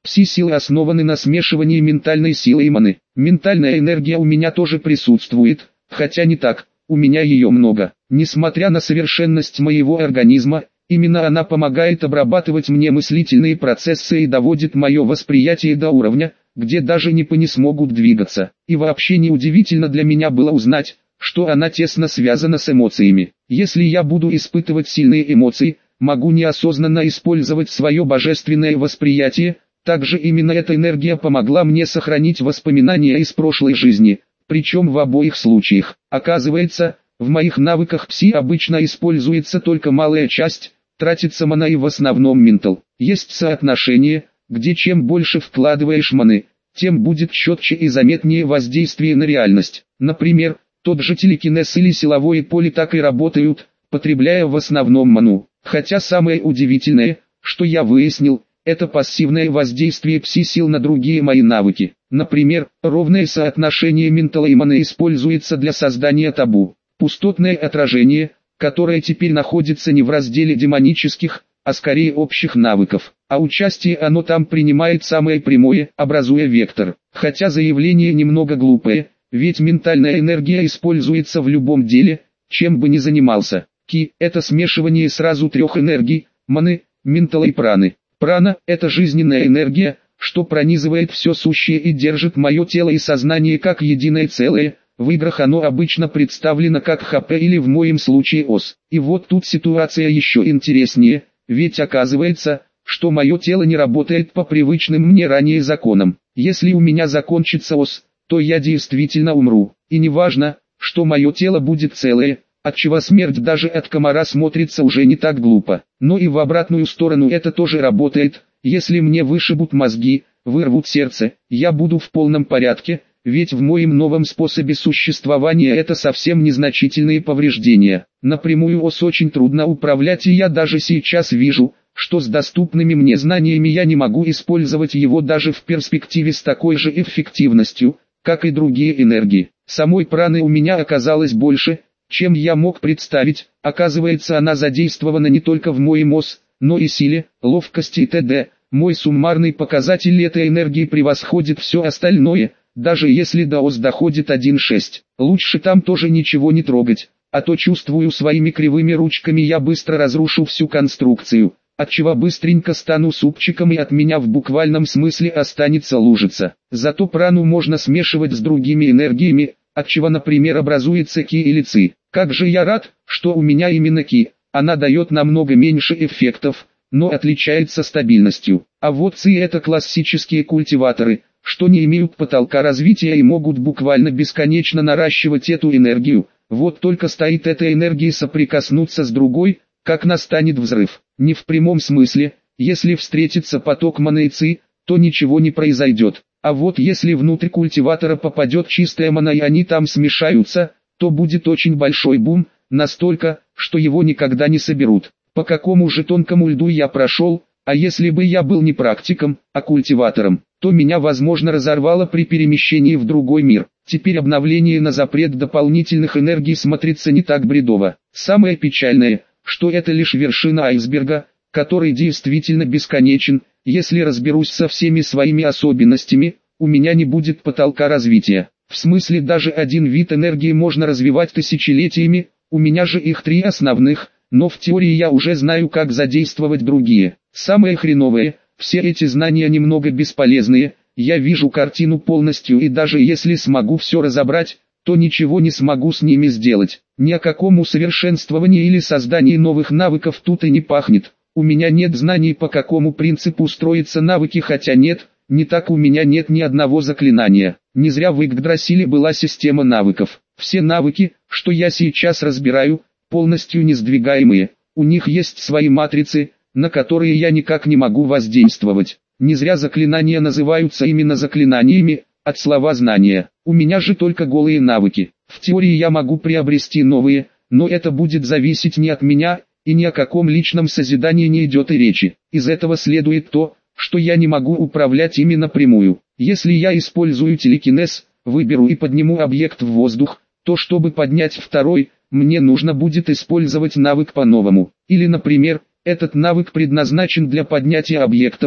Пси-силы основаны на смешивании ментальной силы и маны. Ментальная энергия у меня тоже присутствует, хотя не так, у меня ее много. Несмотря на совершенность моего организма, именно она помогает обрабатывать мне мыслительные процессы и доводит мое восприятие до уровня, где даже не смогут двигаться. И вообще неудивительно для меня было узнать, что она тесно связана с эмоциями. Если я буду испытывать сильные эмоции, могу неосознанно использовать свое божественное восприятие. Также именно эта энергия помогла мне сохранить воспоминания из прошлой жизни, причем в обоих случаях. Оказывается, в моих навыках пси обычно используется только малая часть, тратится мана и в основном ментал. Есть соотношение, где чем больше вкладываешь маны, тем будет четче и заметнее воздействие на реальность. Например, тот же телекинез или силовое поле так и работают, потребляя в основном ману. Хотя самое удивительное, что я выяснил, это пассивное воздействие пси-сил на другие мои навыки. Например, ровное соотношение ментала и маны используется для создания табу. Пустотное отражение, которое теперь находится не в разделе демонических, а скорее общих навыков. А участие оно там принимает самое прямое, образуя вектор. Хотя заявление немного глупое, ведь ментальная энергия используется в любом деле, чем бы ни занимался. Ки – это смешивание сразу трех энергий – маны, ментала и праны. Прана – это жизненная энергия, что пронизывает все сущее и держит мое тело и сознание как единое целое. В играх оно обычно представлено как ХП или в моем случае ОС. И вот тут ситуация еще интереснее, ведь оказывается, что мое тело не работает по привычным мне ранее законам. Если у меня закончится ОС, то я действительно умру. И не важно, что мое тело будет целое, отчего смерть даже от комара смотрится уже не так глупо. Но и в обратную сторону это тоже работает. Если мне вышибут мозги, вырвут сердце, я буду в полном порядке, ведь в моем новом способе существования это совсем незначительные повреждения. Напрямую ОС очень трудно управлять, и я даже сейчас вижу, что с доступными мне знаниями я не могу использовать его даже в перспективе с такой же эффективностью, как и другие энергии. Самой праны у меня оказалось больше, чем я мог представить. Оказывается, она задействована не только в моем ОС, но и силе, ловкости и т.д. Мой суммарный показатель этой энергии превосходит все остальное, даже если до ОС доходит 1.6. Лучше там тоже ничего не трогать, а то чувствую своими кривыми ручками я быстро разрушу всю конструкцию, отчего быстренько стану супчиком и от меня в буквальном смысле останется лужица. Зато прану можно смешивать с другими энергиями, отчего, например, образуется ки или ци. Как же я рад, что у меня именно ки, она дает намного меньше эффектов, но отличается стабильностью. А вот ци это классические культиваторы, что не имеют потолка развития и могут буквально бесконечно наращивать эту энергию. Вот только стоит этой энергии соприкоснуться с другой, как настанет взрыв. Не в прямом смысле, если встретится поток маны и ци, то ничего не произойдет. А вот если внутрь культиватора попадет чистая мана и они там смешаются, то будет очень большой бум, настолько, что его никогда не соберут. По какому же тонкому льду я прошел, а если бы я был не практиком, а культиватором, то меня возможно разорвало при перемещении в другой мир. Теперь обновление на запрет дополнительных энергий смотрится не так бредово. Самое печальное, что это лишь вершина айсберга, который действительно бесконечен. Если разберусь со всеми своими особенностями, у меня не будет потолка развития. В смысле даже один вид энергии можно развивать тысячелетиями, у меня же их 3 основных, но в теории я уже знаю как задействовать другие. Самое хреновое, все эти знания немного бесполезные, я вижу картину полностью и даже если смогу все разобрать, то ничего не смогу с ними сделать. Ни о каком усовершенствовании или создании новых навыков тут и не пахнет. У меня нет знаний по какому принципу строятся навыки, хотя нет, не так у меня нет ни одного заклинания. Не зря в Игдрасиле была система навыков. Все навыки, что я сейчас разбираю, полностью несдвигаемые. У них есть свои матрицы, на которые я никак не могу воздействовать. Не зря заклинания называются именно заклинаниями, от слова знания. У меня же только голые навыки. В теории я могу приобрести новые, но это будет зависеть не от меня, и ни о каком личном созидании не идет и речи. Из этого следует то, что я не могу управлять ими напрямую. Если я использую телекинез, выберу и подниму объект в воздух, то чтобы поднять второй, мне нужно будет использовать навык по-новому. Или, например, этот навык предназначен для поднятия объектов,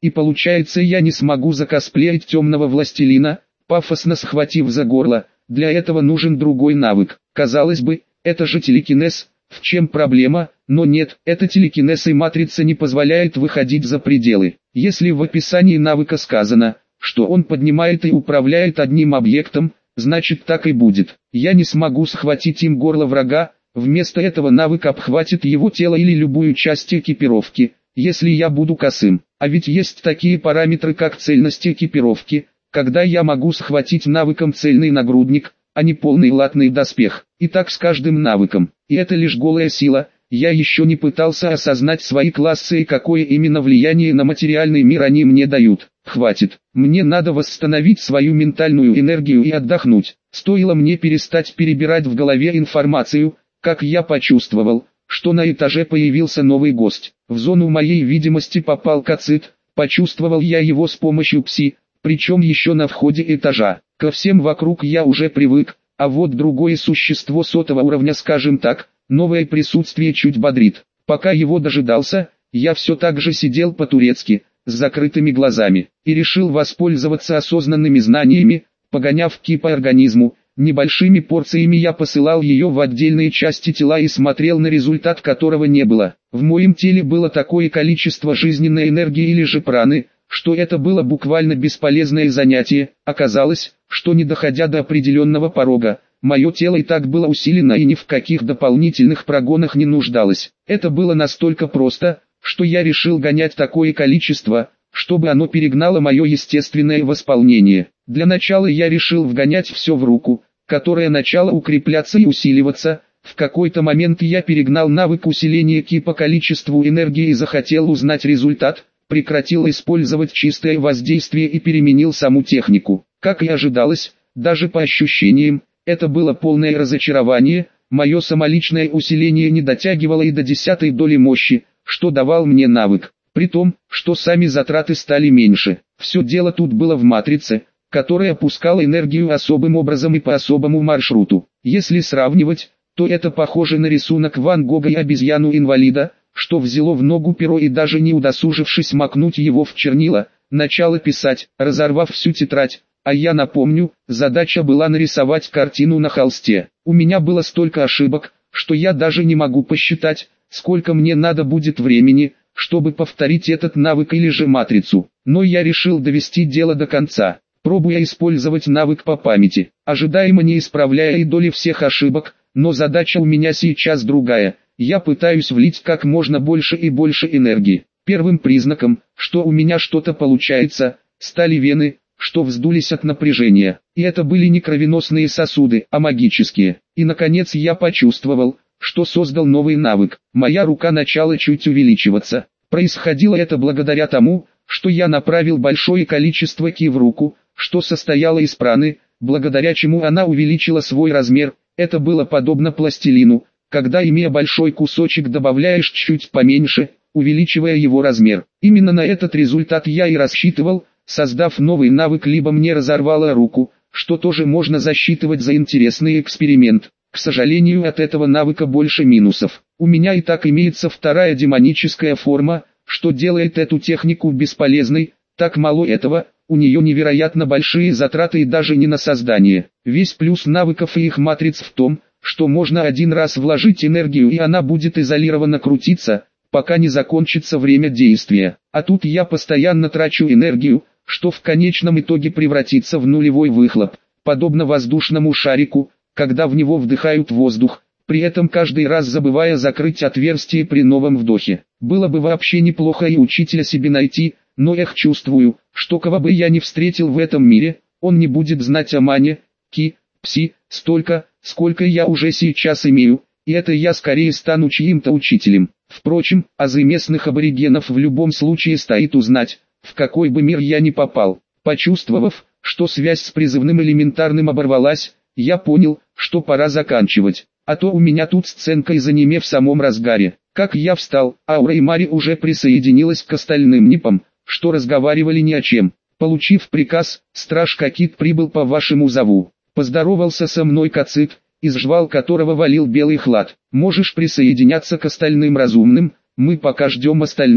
И получается, я не смогу закосплеить темного властелина, пафосно схватив за горло. Для этого нужен другой навык. Казалось бы, это же телекинез, в чем проблема? Но нет, это телекинез, и матрица не позволяет выходить за пределы. Если в описании навыка сказано, что он поднимает и управляет одним объектом, значит так и будет. Я не смогу схватить им горло врага, вместо этого навык обхватит его тело или любую часть экипировки, если я буду косым. А ведь есть такие параметры, как цельность экипировки, когда я могу схватить навыком цельный нагрудник, а не полный латный доспех. И так с каждым навыком. И это лишь голая сила. Я еще не пытался осознать свои классы и какое именно влияние на материальный мир они мне дают. Хватит. Мне надо восстановить свою ментальную энергию и отдохнуть. Стоило мне перестать перебирать в голове информацию, как я почувствовал, что на этаже появился новый гость. В зону моей видимости попал Кацит. Почувствовал я его с помощью пси, причем еще на входе этажа. Ко всем вокруг я уже привык, а вот другое существо сотого уровня, скажем так, новое присутствие чуть бодрит. Пока его дожидался, я все так же сидел по-турецки, с закрытыми глазами, и решил воспользоваться осознанными знаниями, погоняв ки по организму. Небольшими порциями я посылал ее в отдельные части тела и смотрел на результат, которого не было. В моем теле было такое количество жизненной энергии или же праны, что это было буквально бесполезное занятие. Оказалось, что не доходя до определенного порога, мое тело и так было усилено и ни в каких дополнительных прогонах не нуждалось. Это было настолько просто, что я решил гонять такое количество, чтобы оно перегнало мое естественное восполнение. Для начала я решил вгонять все в руку, которая начала укрепляться и усиливаться. В какой-то момент я перегнал навык усиления ки по количеству энергии и захотел узнать результат, прекратил использовать чистое воздействие и переменил саму технику. Как и ожидалось, даже по ощущениям, это было полное разочарование. Мое самоличное усиление не дотягивало и до 10-й доли мощи, что давал мне навык, при том, что сами затраты стали меньше. Все дело тут было в матрице, которая опускала энергию особым образом и по особому маршруту. Если сравнивать, то это похоже на рисунок Ван Гога и обезьяну-инвалида, что взяло в ногу перо и даже не удосужившись макнуть его в чернила, начало писать, разорвав всю тетрадь. А я напомню, задача была нарисовать картину на холсте. У меня было столько ошибок, что я даже не могу посчитать, сколько мне надо будет времени, чтобы повторить этот навык или же матрицу. Но я решил довести дело до конца, пробуя использовать навык по памяти, ожидаемо не исправляя и доли всех ошибок, но задача у меня сейчас другая. Я пытаюсь влить как можно больше и больше энергии. Первым признаком, что у меня что-то получается, стали вены, что вздулись от напряжения. И это были не кровеносные сосуды, а магические. И наконец я почувствовал, что создал новый навык. Моя рука начала чуть увеличиваться. Происходило это благодаря тому, что я направил большое количество ки в руку, что состояло из праны, благодаря чему она увеличила свой размер. Это было подобно пластилину, когда, имея большой кусочек, добавляешь чуть поменьше, увеличивая его размер. Именно на этот результат я и рассчитывал, создав новый навык. Либо мне разорвало руку, что тоже можно засчитывать за интересный эксперимент. К сожалению, от этого навыка больше минусов. У меня и так имеется вторая демоническая форма, что делает эту технику бесполезной. Так мало этого, у нее невероятно большие затраты и даже не на создание. Весь плюс навыков и их матриц в том, что можно один раз вложить энергию и она будет изолированно крутиться, пока не закончится время действия. А тут я постоянно трачу энергию, что в конечном итоге превратится в нулевой выхлоп, подобно воздушному шарику, когда в него вдыхают воздух, при этом каждый раз забывая закрыть отверстие при новом вдохе. Было бы вообще неплохо и учителя себе найти, но чувствую, что кого бы я ни встретил в этом мире, он не будет знать о мане, ки, пси, столько, сколько я уже сейчас имею, и это я скорее стану чьим-то учителем. Впрочем, азы местных аборигенов в любом случае стоит узнать, в какой бы мир я ни попал. Почувствовав, что связь с призывным элементарным оборвалась, я понял, что пора заканчивать, а то у меня тут сценка из аниме в самом разгаре. Как я встал, Аура и Мари уже присоединилась к остальным НИПам, что разговаривали ни о чем. Получив приказ, страж Кокит прибыл по вашему зову. Поздоровался со мной Кацит, из жвал которого валил белый хлад. Можешь присоединяться к остальным разумным, мы пока ждем остальных.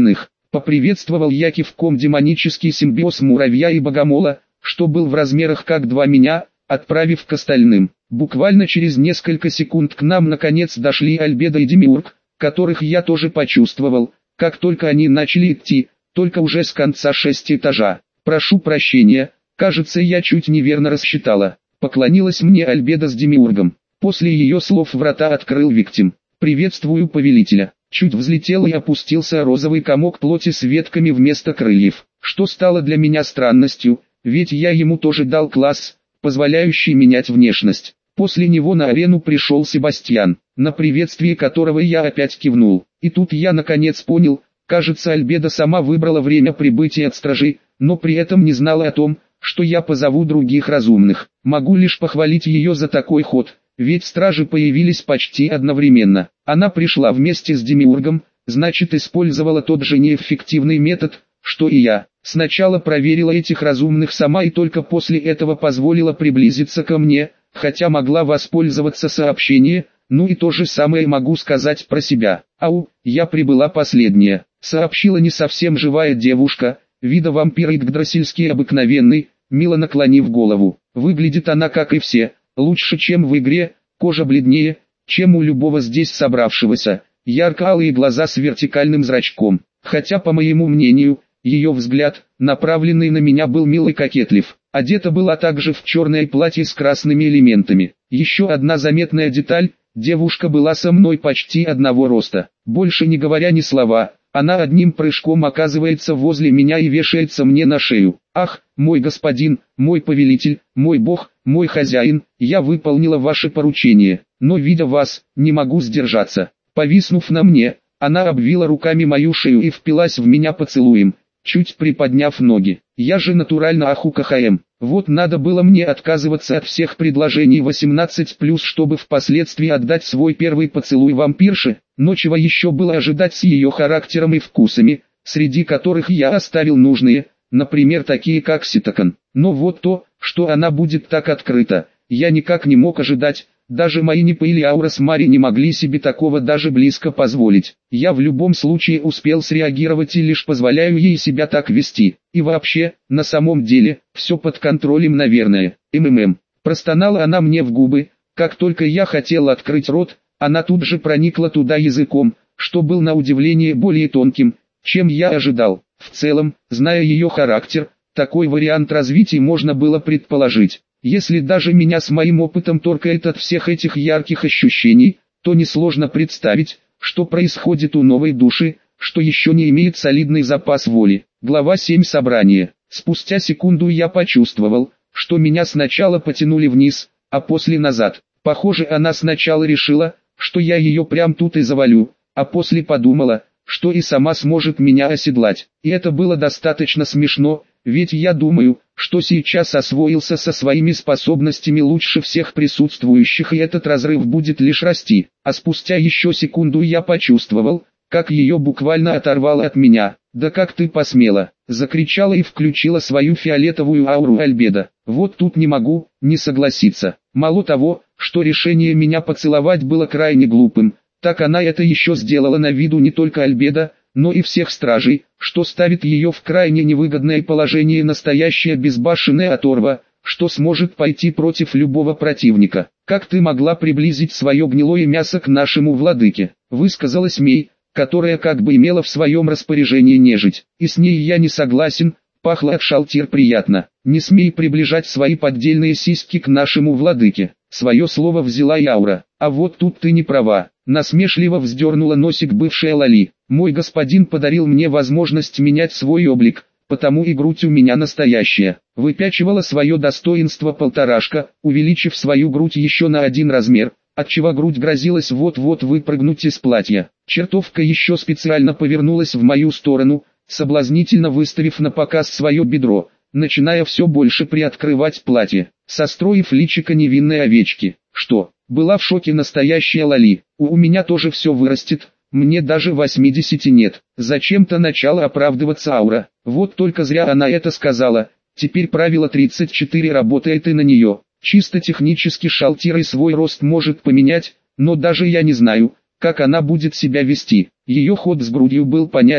Поприветствовал я кивком демонический симбиоз муравья и богомола, что был в размерах как два меня, отправив к остальным. Буквально через несколько секунд к нам наконец дошли Альбедо и Демиург, которых я тоже почувствовал, как только они начали идти, только уже с конца 6 этажа. «Прошу прощения, кажется, я чуть неверно рассчитала», — поклонилась мне Альбедо с Демиургом. После ее слов врата открыл Виктим. «Приветствую повелителя». Чуть взлетел и опустился розовый комок плоти с ветками вместо крыльев, что стало для меня странностью, ведь я ему тоже дал класс, позволяющий менять внешность. После него на арену пришел Себастьян, на приветствие которого я опять кивнул. И тут я наконец понял, кажется, Альбедо сама выбрала время прибытия от стражей, но при этом не знала о том, что я позову других разумных. Могу лишь похвалить ее за такой ход, ведь стражи появились почти одновременно. Она пришла вместе с Демиургом, значит использовала тот же неэффективный метод, что и я. Сначала проверила этих разумных сама и только после этого позволила приблизиться ко мне, хотя могла воспользоваться сообщением, ну и то же самое могу сказать про себя. «Ау, я прибыла последняя», — сообщила не совсем живая девушка, вида вампира Игдрасильский обыкновенный, мило наклонив голову. Выглядит она как и все, лучше чем в игре, кожа бледнее, чем у любого здесь собравшегося, ярко-алые глаза с вертикальным зрачком, хотя по моему мнению, ее взгляд, направленный на меня, был мил и кокетлив. Одета была также в черное платье с красными элементами. Еще одна заметная деталь, девушка была со мной почти одного роста. Больше не говоря ни слова, она одним прыжком оказывается возле меня и вешается мне на шею. «Ах, мой господин, мой повелитель, мой бог, мой хозяин, я выполнила ваше поручение, но видя вас, не могу сдержаться». Повиснув на мне, она обвила руками мою шею и впилась в меня поцелуем, чуть приподняв ноги. Я же натурально ахукахаем. Вот надо было мне отказываться от всех предложений 18+, чтобы впоследствии отдать свой первый поцелуй вампирше, но чего еще было ожидать с ее характером и вкусами, среди которых я оставил нужные, например такие как Ситакан. Но вот то, что она будет так открыта, я никак не мог ожидать. Даже мои Нипа или Аура с Мари не могли себе такого даже близко позволить. Я в любом случае успел среагировать и лишь позволяю ей себя так вести. И вообще, на самом деле, все под контролем, наверное. Простонала она мне в губы. Как только я хотел открыть рот, она тут же проникла туда языком, что был на удивление более тонким, чем я ожидал. В целом, зная ее характер, такой вариант развития можно было предположить. Если даже меня с моим опытом торкает от всех этих ярких ощущений, то несложно представить, что происходит у новой души, что еще не имеет солидный запас воли. Глава 7. Собрание. Спустя секунду я почувствовал, что меня сначала потянули вниз, а после назад. Похоже, она сначала решила, что я ее прям тут и завалю, а после подумала, что и сама сможет меня оседлать. И это было достаточно смешно, ведь я думаю, что сейчас освоился со своими способностями лучше всех присутствующих, и этот разрыв будет лишь расти. А спустя еще секунду я почувствовал, как ее буквально оторвало от меня. «Да как ты посмела!» — закричала и включила свою фиолетовую ауру Альбедо. Вот тут не могу не согласиться. Мало того, что решение меня поцеловать было крайне глупым, так она это еще сделала на виду не только Альбедо, но и всех стражей, что ставит ее в крайне невыгодное положение, настоящая безбашенная оторва, что сможет пойти против любого противника. «Как ты могла приблизить свое гнилое мясо к нашему владыке?» — высказалась Мей, которая как бы имела в своем распоряжении нежить. И с ней я не согласен, пахло от шалтир приятно. «Не смей приближать свои поддельные сиськи к нашему владыке». Свое слово взяла и Аура. «А вот тут ты не права», — насмешливо вздернула носик бывшая Лали. «Мой господин подарил мне возможность менять свой облик, потому и грудь у меня настоящая». Выпячивала свое достоинство полторашка, увеличив свою грудь еще на 1 размер, отчего грудь грозилась вот-вот выпрыгнуть из платья. Чертовка еще специально повернулась в мою сторону, соблазнительно выставив на показ свое бедро, начиная все больше приоткрывать платье, состроив личико невинной овечки. Что, была в шоке настоящая Лали? У меня тоже все вырастет, мне даже 80 нет. Зачем-то начала оправдываться Аура. Вот только зря она это сказала. Теперь правило 34 работает и на нее. Чисто технически шалтирой свой рост может поменять, но даже я не знаю, как она будет себя вести. Ее ход с грудью был понятен,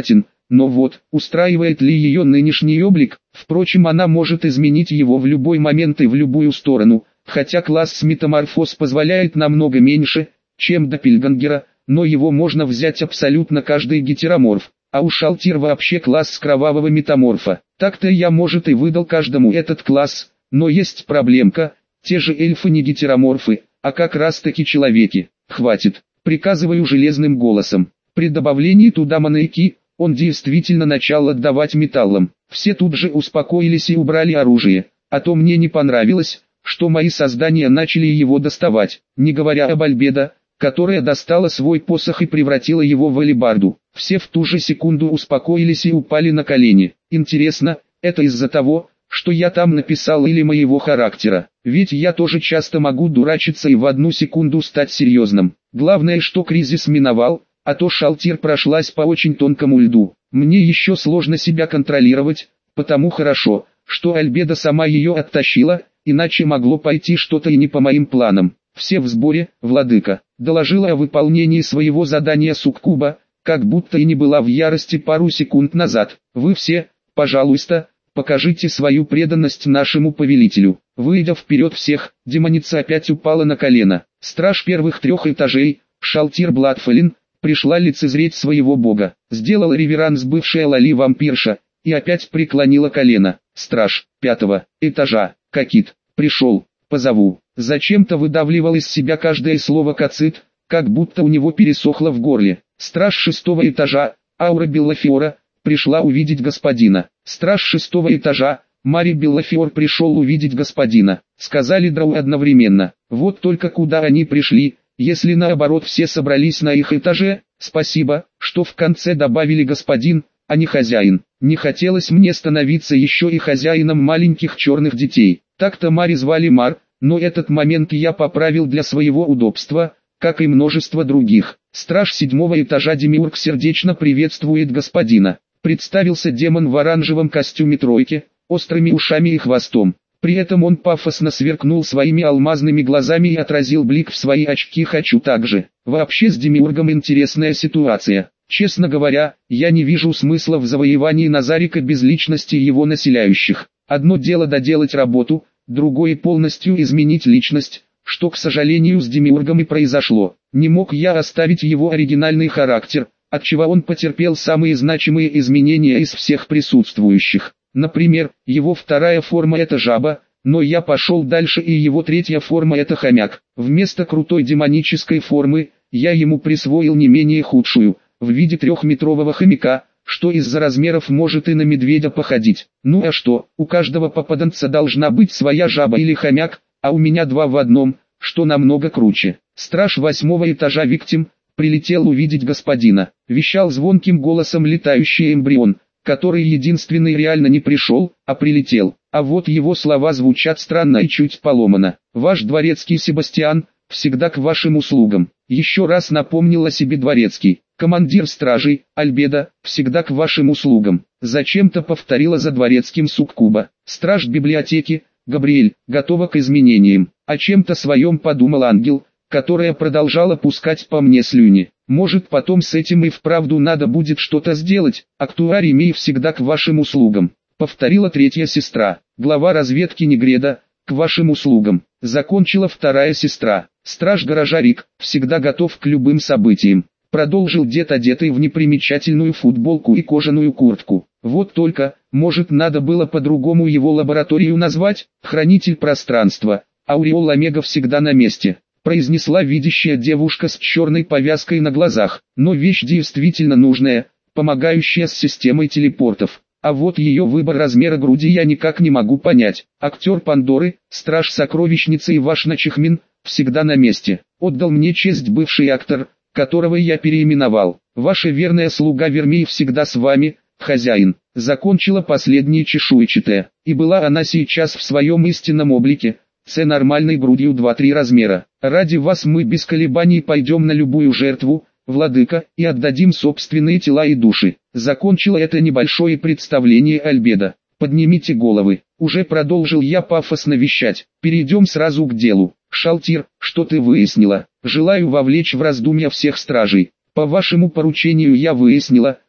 но вот, устраивает ли ее нынешний облик? Впрочем, она может изменить его в любой момент и в любую сторону, хотя класс метаморфоз позволяет намного меньше, чем доппельгангера, но его можно взять абсолютно каждый гетероморф. А у Шалтир вообще класс кровавого метаморфа. Так-то я, может, и выдал каждому этот класс, но есть проблемка, те же эльфы не гетероморфы, а как раз таки человеки. Хватит, приказываю железным голосом. При добавлении туда манейки, он действительно начал отдавать металлом. Все тут же успокоились и убрали оружие, а то мне не понравилось, что мои создания начали его доставать, не говоря об Альбедо, которая достала свой посох и превратила его в алебарду. Все в ту же секунду успокоились и упали на колени. Интересно, это из-за того, что я там написал, или моего характера? Ведь я тоже часто могу дурачиться и в одну секунду стать серьезным. Главное, что кризис миновал, а то Шалтир прошлась по очень тонкому льду. Мне еще сложно себя контролировать, потому хорошо, что Альбедо сама ее оттащила, иначе могло пойти что-то и не по моим планам. Все в сборе, владыка. Доложила о выполнении своего задания суккуба, как будто и не была в ярости пару секунд назад. Вы все, пожалуйста, покажите свою преданность нашему повелителю. Выйдя вперед всех, демоница опять упала на колено. Страж первых 3 этажей, Шалтир Бладфалин, пришла лицезреть своего бога. Сделала реверанс бывшая Лали-вампирша, и опять преклонила колено. Страж 5 этажа, Кокит, пришел, позову. Зачем-то выдавливал из себя каждое слово Кацит, как будто у него пересохло в горле. Страж 6 этажа, Аура Беллафиора, пришла увидеть господина. Страж 6 этажа, Мари Беллафиор пришел увидеть господина. Сказали драу одновременно. Вот только куда они пришли, если наоборот все собрались на их этаже? Спасибо, что в конце добавили господин, а не хозяин. Не хотелось мне становиться еще и хозяином маленьких черных детей. Так-то Мари звали Мар, но этот момент я поправил для своего удобства, как и множество других. Страж 7 этажа Демиург сердечно приветствует господина. Представился демон в оранжевом костюме тройки, острыми ушами и хвостом. При этом он пафосно сверкнул своими алмазными глазами и отразил блик в свои очки. Хочу также. Вообще с Демиургом интересная ситуация. Честно говоря, я не вижу смысла в завоевании Назарика без личности его населяющих. Одно дело доделать работу, другое полностью изменить личность, что, к сожалению, с Демиургом и произошло. Не мог я оставить его оригинальный характер, отчего он потерпел самые значимые изменения из всех присутствующих. Например, его 2 форма это жаба, но я пошел дальше, и его 3 форма это хомяк. Вместо крутой демонической формы, я ему присвоил не менее худшую, в виде 3-метрового хомяка, что из-за размеров может и на медведя походить. Ну а что, у каждого попаданца должна быть своя жаба или хомяк, а у меня 2 в одном, что намного круче. Страж 8 этажа Виктим прилетел увидеть господина. Вещал звонким голосом летающий эмбрион, который единственный реально не пришел, а прилетел. А вот его слова звучат странно и чуть поломано. Ваш дворецкий Себастьян, всегда к вашим услугам. Еще раз напомнил о себе дворецкий. Командир стражей, Альбедо, всегда к вашим услугам. Зачем-то повторила за дворецким суккуба. Страж библиотеки, Габриэль, готова к изменениям. О чем-то своем подумал ангел, которая продолжала пускать по мне слюни. Может, потом с этим и вправду надо будет что-то сделать. Актуарий Мей всегда к вашим услугам. Повторила 3-я сестра. Глава разведки Негреда, к вашим услугам. Закончила 2-я сестра. Страж гаража Рик, всегда готов к любым событиям. Продолжил дед, одетый в непримечательную футболку и кожаную куртку. Вот только, может, надо было по-другому его лабораторию назвать? Хранитель пространства. Ауреол Омега всегда на месте, произнесла видящая девушка с черной повязкой на глазах. Но вещь действительно нужная, помогающая с системой телепортов. А вот ее выбор размера груди я никак не могу понять. Актер Пандоры, страж сокровищницы Иваш Начихмин, всегда на месте. Отдал мне честь бывший актор, которого я переименовал. Ваша верная слуга Вермей всегда с вами, хозяин. Закончила последняя чешуйчатая. И была она сейчас в своем истинном облике, с нормальной грудью 2-3 размера. Ради вас мы без колебаний пойдем на любую жертву, владыка, и отдадим собственные тела и души. Закончила это небольшое представление Альбедо. Поднимите головы. Уже продолжил я пафосно вещать. Перейдем сразу к делу. Шалтир, что ты выяснила? Желаю вовлечь в раздумья всех стражей. По вашему поручению я выяснила,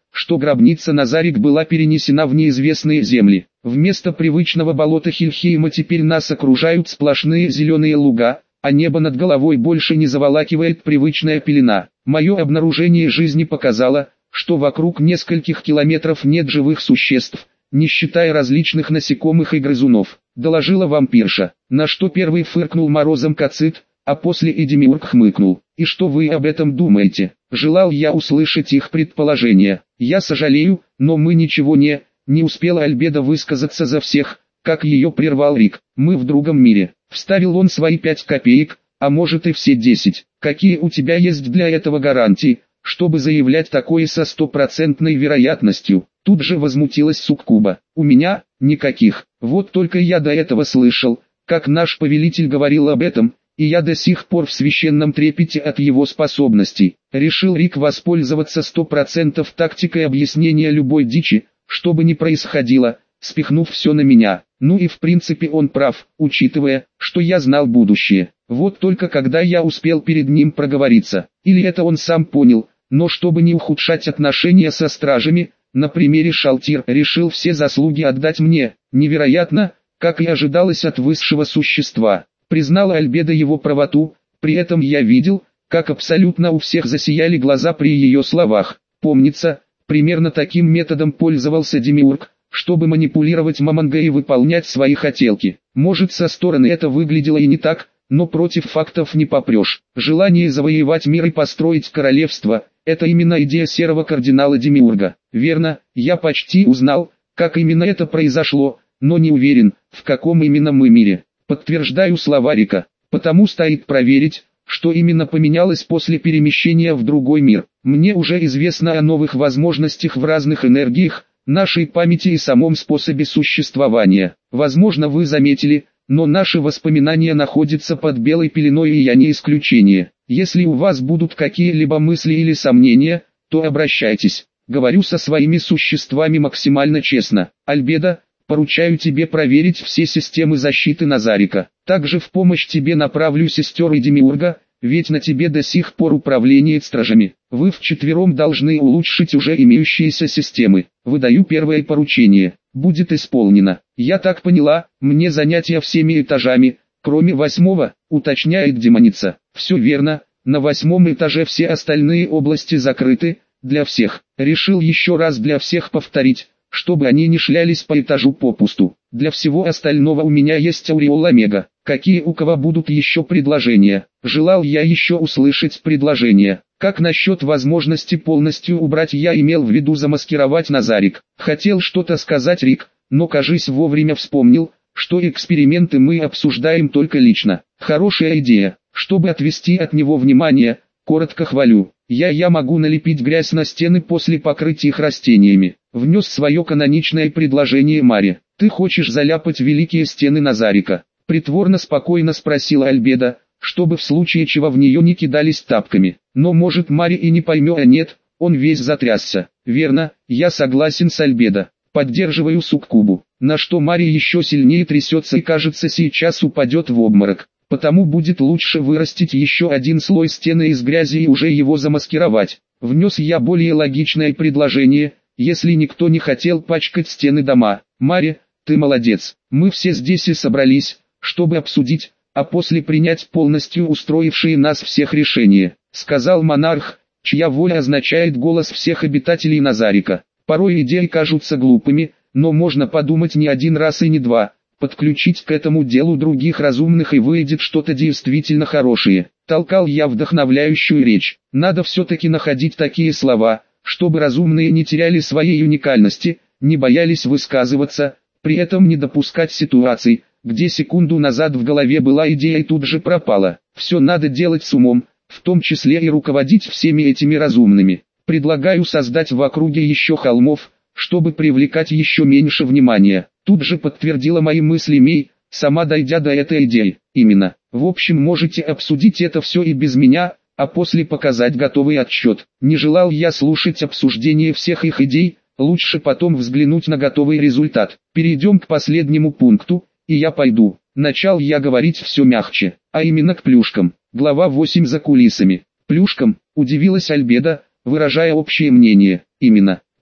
что гробница Назарик была перенесена в неизвестные земли. Вместо привычного болота Хильхейма теперь нас окружают сплошные зеленые луга, а небо над головой больше не заволакивает привычная пелена. Мое обнаружение жизни показало, что вокруг нескольких километров нет живых существ, не считая различных насекомых и грызунов, доложила вампирша, на что первый фыркнул морозом Кацит, а после и Демиург хмыкнул. «И что вы об этом думаете?» Желал я услышать их предположение. «Я сожалею, но мы ничего не успела Альбеда высказаться за всех, как ее прервал Рик. Мы в другом мире». Вставил он свои 5 копеек, а может и все 10. «Какие у тебя есть для этого гарантии, чтобы заявлять такое со стопроцентной вероятностью?» Тут же возмутилась Суккуба. «У меня никаких. Вот только я до этого слышал, как наш повелитель говорил об этом, и я до сих пор в священном трепете от его способностей». Решил Рик воспользоваться 100% тактикой объяснения любой дичи, что бы ни происходило, спихнув все на меня. Ну и в принципе он прав, учитывая, что я знал будущее. Вот только когда я успел перед ним проговориться, или это он сам понял, но чтобы не ухудшать отношения со стражами, на примере Шалтир решил все заслуги отдать мне. Невероятно, как и ожидалось от высшего существа. Признала Альбеда его правоту, при этом я видел, как абсолютно у всех засияли глаза при ее словах. Помнится, примерно таким методом пользовался Демиург, чтобы манипулировать Мамонга и выполнять свои хотелки. Может, со стороны это выглядело и не так, но против фактов не попрешь. Желание завоевать мир и построить королевство – это именно идея серого кардинала Демиурга. Верно, я почти узнал, как именно это произошло, но не уверен, в каком именно мы мире. Подтверждаю слова Рика, потому стоит проверить, что именно поменялось после перемещения в другой мир. Мне уже известно о новых возможностях в разных энергиях, нашей памяти и самом способе существования. Возможно, вы заметили, но наши воспоминания находятся под белой пеленой, и я не исключение. Если у вас будут какие-либо мысли или сомнения, то обращайтесь. Говорю со своими существами максимально честно. Альбеда, поручаю тебе проверить все системы защиты Назарика. Также в помощь тебе направлю сестер и Демиурга, ведь на тебе до сих пор управление стражами. Вы вчетвером должны улучшить уже имеющиеся системы. Выдаю первое поручение. Будет исполнено. Я так поняла, мне занятия всеми этажами, кроме 8-го, уточняет демоница. Все верно, на 8-м этаже все остальные области закрыты, для всех. Решил еще раз для всех повторить, чтобы они не шлялись по этажу попусту. Для всего остального у меня есть Ауреол Омега. Какие у кого будут еще предложения? Желал я еще услышать предложения. Как насчет возможности полностью убрать, я имел в виду замаскировать Назарик. Хотел что-то сказать Рик, но кажись вовремя вспомнил, что эксперименты мы обсуждаем только лично. Хорошая идея, чтобы отвести от него внимание, коротко хвалю. Я могу налепить грязь на стены после покрытия их растениями. Внес свое каноничное предложение Маре. Ты хочешь заляпать великие стены Назарика? Притворно спокойно спросила Альбеда, чтобы в случае чего в нее не кидались тапками. Но может Маре и не поймет, а нет, он весь затрясся. Верно, я согласен с Альбедо. Поддерживаю Суккубу. На что Маре еще сильнее трясется и кажется сейчас упадет в обморок. Потому будет лучше вырастить еще один слой стены из грязи и уже его замаскировать. Внес я более логичное предложение, если никто не хотел пачкать стены дома. Маре, ты молодец. Мы все здесь и собрались, чтобы обсудить, а после принять полностью устроившие нас всех решение, сказал монарх, чья воля означает голос всех обитателей Назарика. Порой идеи кажутся глупыми, но можно подумать не один раз и не два, подключить к этому делу других разумных и выйдет что-то действительно хорошее. Толкал я вдохновляющую речь. Надо все-таки находить такие слова, чтобы разумные не теряли своей уникальности, не боялись высказываться, при этом не допускать ситуаций, где секунду назад в голове была идея и тут же пропала. Все надо делать с умом, в том числе и руководить всеми этими разумными. Предлагаю создать в округе еще холмов, чтобы привлекать еще меньше внимания. Тут же подтвердила мои мысли Мей, сама дойдя до этой идеи. Именно. В общем, можете обсудить это все и без меня, а после показать готовый отчет. Не желал я слушать обсуждение всех их идей, лучше потом взглянуть на готовый результат. Перейдем к последнему пункту, и я пойду. Начал я говорить все мягче, а именно к плюшкам. Глава 8 за кулисами. Плюшкам, удивилась Альбеда, выражая общее мнение. Именно.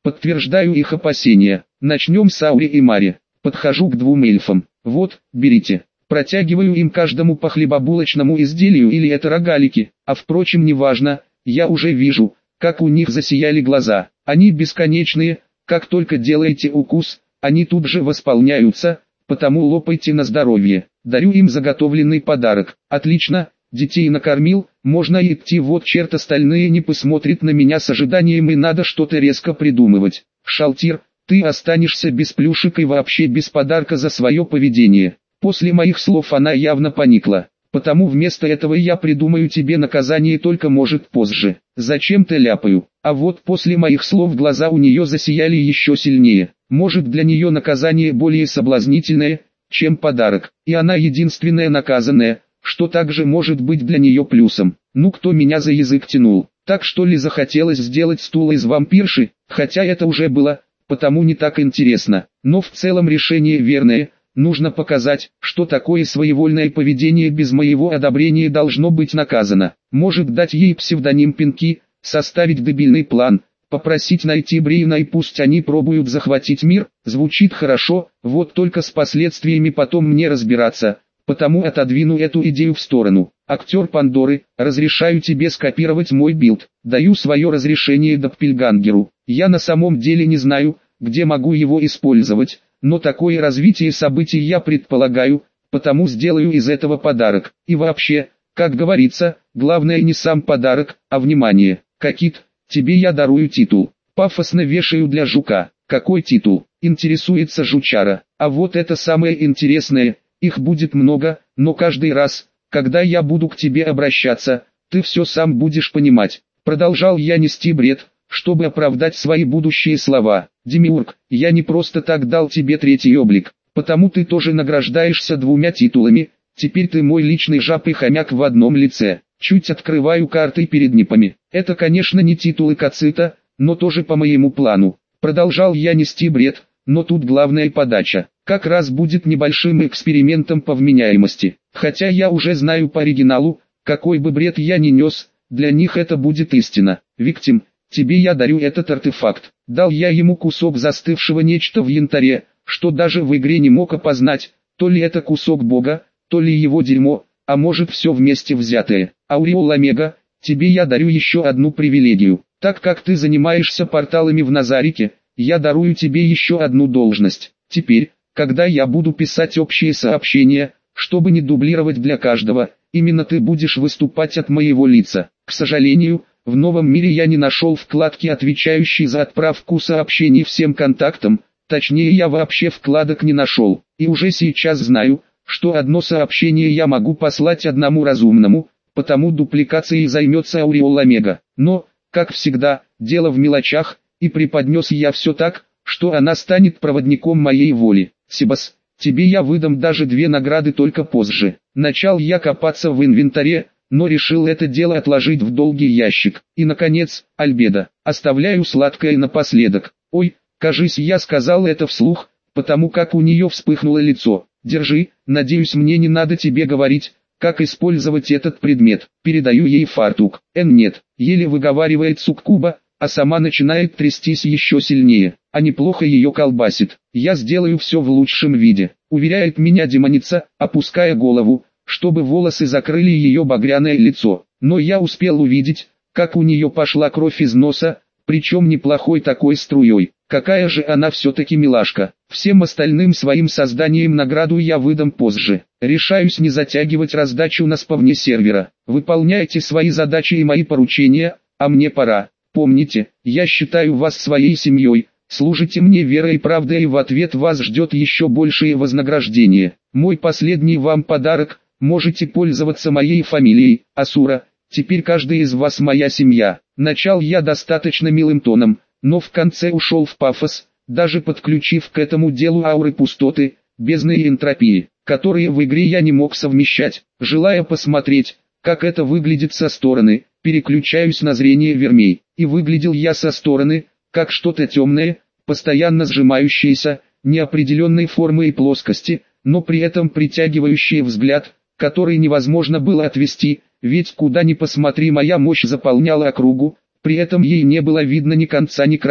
Подтверждаю их опасения. Начнем с Аури и Мари. Подхожу к двум эльфам. Вот, берите. Протягиваю им каждому по хлебобулочному изделию или это рогалики, а впрочем неважно, я уже вижу, как у них засияли глаза. Они бесконечные, как только делаете укус, они тут же восполняются, потому лопайте на здоровье. Дарю им заготовленный подарок. Отлично, детей накормил, можно идти, вот черт остальные не посмотрят на меня с ожиданием и надо что-то резко придумывать. Шалтир, ты останешься без плюшек и вообще без подарка за свое поведение. После моих слов она явно поникла. Потому вместо этого я придумаю тебе наказание, только может позже. Зачем-то ляпаю. А вот после моих слов глаза у нее засияли еще сильнее. Может, для нее наказание более соблазнительное, чем подарок. И она единственная наказанная, что также может быть для нее плюсом. Ну кто меня за язык тянул? Так что ли захотелось сделать стул из вампирши, хотя это уже было, потому не так интересно. Но в целом решение верное. Нужно показать, что такое своевольное поведение без моего одобрения должно быть наказано. Может дать ей псевдоним Пинки, составить дебильный план, попросить найти Брейна и пусть они пробуют захватить мир. Звучит хорошо, вот только с последствиями потом мне разбираться, потому отодвину эту идею в сторону. Актер Пандоры, разрешаю тебе скопировать мой билд. Даю свое разрешение Доппельгангеру. Я на самом деле не знаю, где могу его использовать. Но такое развитие событий я предполагаю, потому сделаю из этого подарок. И вообще, как говорится, главное не сам подарок, а внимание. Кокит, тебе я дарую титул. Пафосно вешаю для жука. Какой титул? Интересуется жучара. А вот это самое интересное, их будет много, но каждый раз, когда я буду к тебе обращаться, ты все сам будешь понимать. Продолжал я нести бред, чтобы оправдать свои будущие слова. Демиург, я не просто так дал тебе третий облик, потому ты тоже награждаешься 2 титулами, теперь ты мой личный жаб и хомяк в одном лице. Чуть открываю карты перед нипами. Это конечно не титулы Кацита, но тоже по моему плану. Продолжал я нести бред, но тут главная подача. Как раз будет небольшим экспериментом по вменяемости. Хотя я уже знаю по оригиналу, какой бы бред я ни нес, для них это будет истина. Виктим, тебе я дарю этот артефакт. Дал я ему кусок застывшего нечто в янтаре, что даже в игре не мог опознать, то ли это кусок бога, то ли его дерьмо, а может все вместе взятое. Ауреол Омега, тебе я дарю еще одну привилегию. Так как ты занимаешься порталами в Назарике, я дарую тебе еще одну должность. Теперь, когда я буду писать общие сообщения, чтобы не дублировать для каждого, именно ты будешь выступать от моего лица. К сожалению, в новом мире я не нашел вкладки, отвечающей за отправку сообщений всем контактам, точнее я вообще вкладок не нашел. И уже сейчас знаю, что одно сообщение я могу послать одному разумному, потому дупликацией займется Ауреол Омега. Но, как всегда, дело в мелочах, и преподнес я все так, что она станет проводником моей воли. Себас, тебе я выдам даже 2 награды только позже. Начал я копаться в инвентаре, но решил это дело отложить в долгий ящик. И наконец, Альбеда, оставляю сладкое напоследок. Ой, кажись, я сказал это вслух, потому как у нее вспыхнуло лицо. Держи, надеюсь, мне не надо тебе говорить, как использовать этот предмет. Передаю ей фартук. Нет, еле выговаривает суккуба, а сама начинает трястись еще сильнее. А неплохо ее колбасит. Я сделаю все в лучшем виде, уверяет меня демоница, опуская голову, чтобы волосы закрыли ее багряное лицо. Но я успел увидеть, как у нее пошла кровь из носа, причем неплохой такой струей. Какая же она все-таки милашка. Всем остальным своим созданиям награду я выдам позже. Решаюсь не затягивать раздачу на спавне сервера. Выполняйте свои задачи и мои поручения, а мне пора. Помните, я считаю вас своей семьей. Служите мне верой и правдой, и в ответ вас ждет еще большее вознаграждение. Мой последний вам подарок. Можете пользоваться моей фамилией, Асура, теперь каждый из вас моя семья. Начал я достаточно милым тоном, но в конце ушел в пафос, даже подключив к этому делу ауры пустоты, бездны и энтропии, которые в игре я не мог совмещать. Желая посмотреть, как это выглядит со стороны, переключаюсь на зрение вермей, и выглядел я со стороны, как что-то темное, постоянно сжимающееся, неопределенной формы и плоскости, но при этом притягивающее взгляд, который невозможно было отвести, ведь куда ни посмотри моя мощь заполняла округу, при этом ей не было видно ни конца ни края.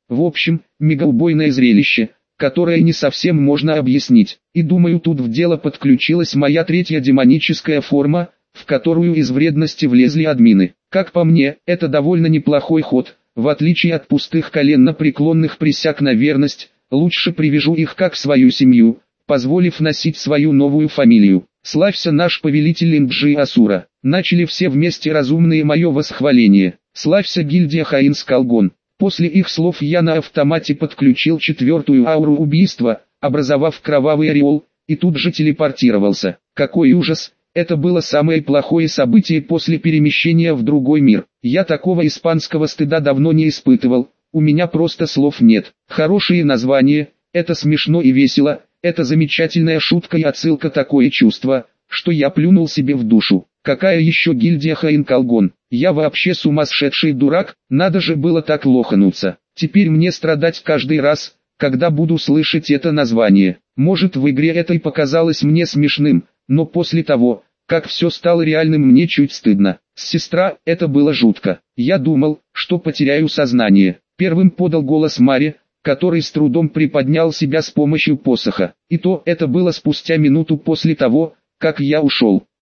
В общем, мегаубойное зрелище, которое не совсем можно объяснить. И думаю, тут в дело подключилась моя третья демоническая форма, в которую из вредности влезли админы. Как по мне, это довольно неплохой ход. В отличие от пустых коленно-преклонных присяг на верность, лучше привяжу их как свою семью, позволив носить свою новую фамилию. Славься наш повелитель Инджи Асура. Начали все вместе разумные мое восхваление. Славься гильдия Хаинс Колгон. После их слов я на автомате подключил четвертую ауру убийства, образовав кровавый ореол, и тут же телепортировался. Какой ужас! Это было самое плохое событие после перемещения в другой мир. Я такого испанского стыда давно не испытывал, у меня просто слов нет. Хорошие названия, это смешно и весело, это замечательная шутка и отсылка, такое чувство, что я плюнул себе в душу. Какая еще гильдия Хаин Колгон? Я вообще сумасшедший дурак, надо же было так лохануться. Теперь мне страдать каждый раз, когда буду слышать это название. Может, в игре это и показалось мне смешным, но после того, как все стало реальным, мне чуть стыдно. Сестра, это было жутко. Я думал, что потеряю сознание. Первым подал голос Мари, который с трудом приподнял себя с помощью посоха. И то это было спустя минуту после того, как я ушел.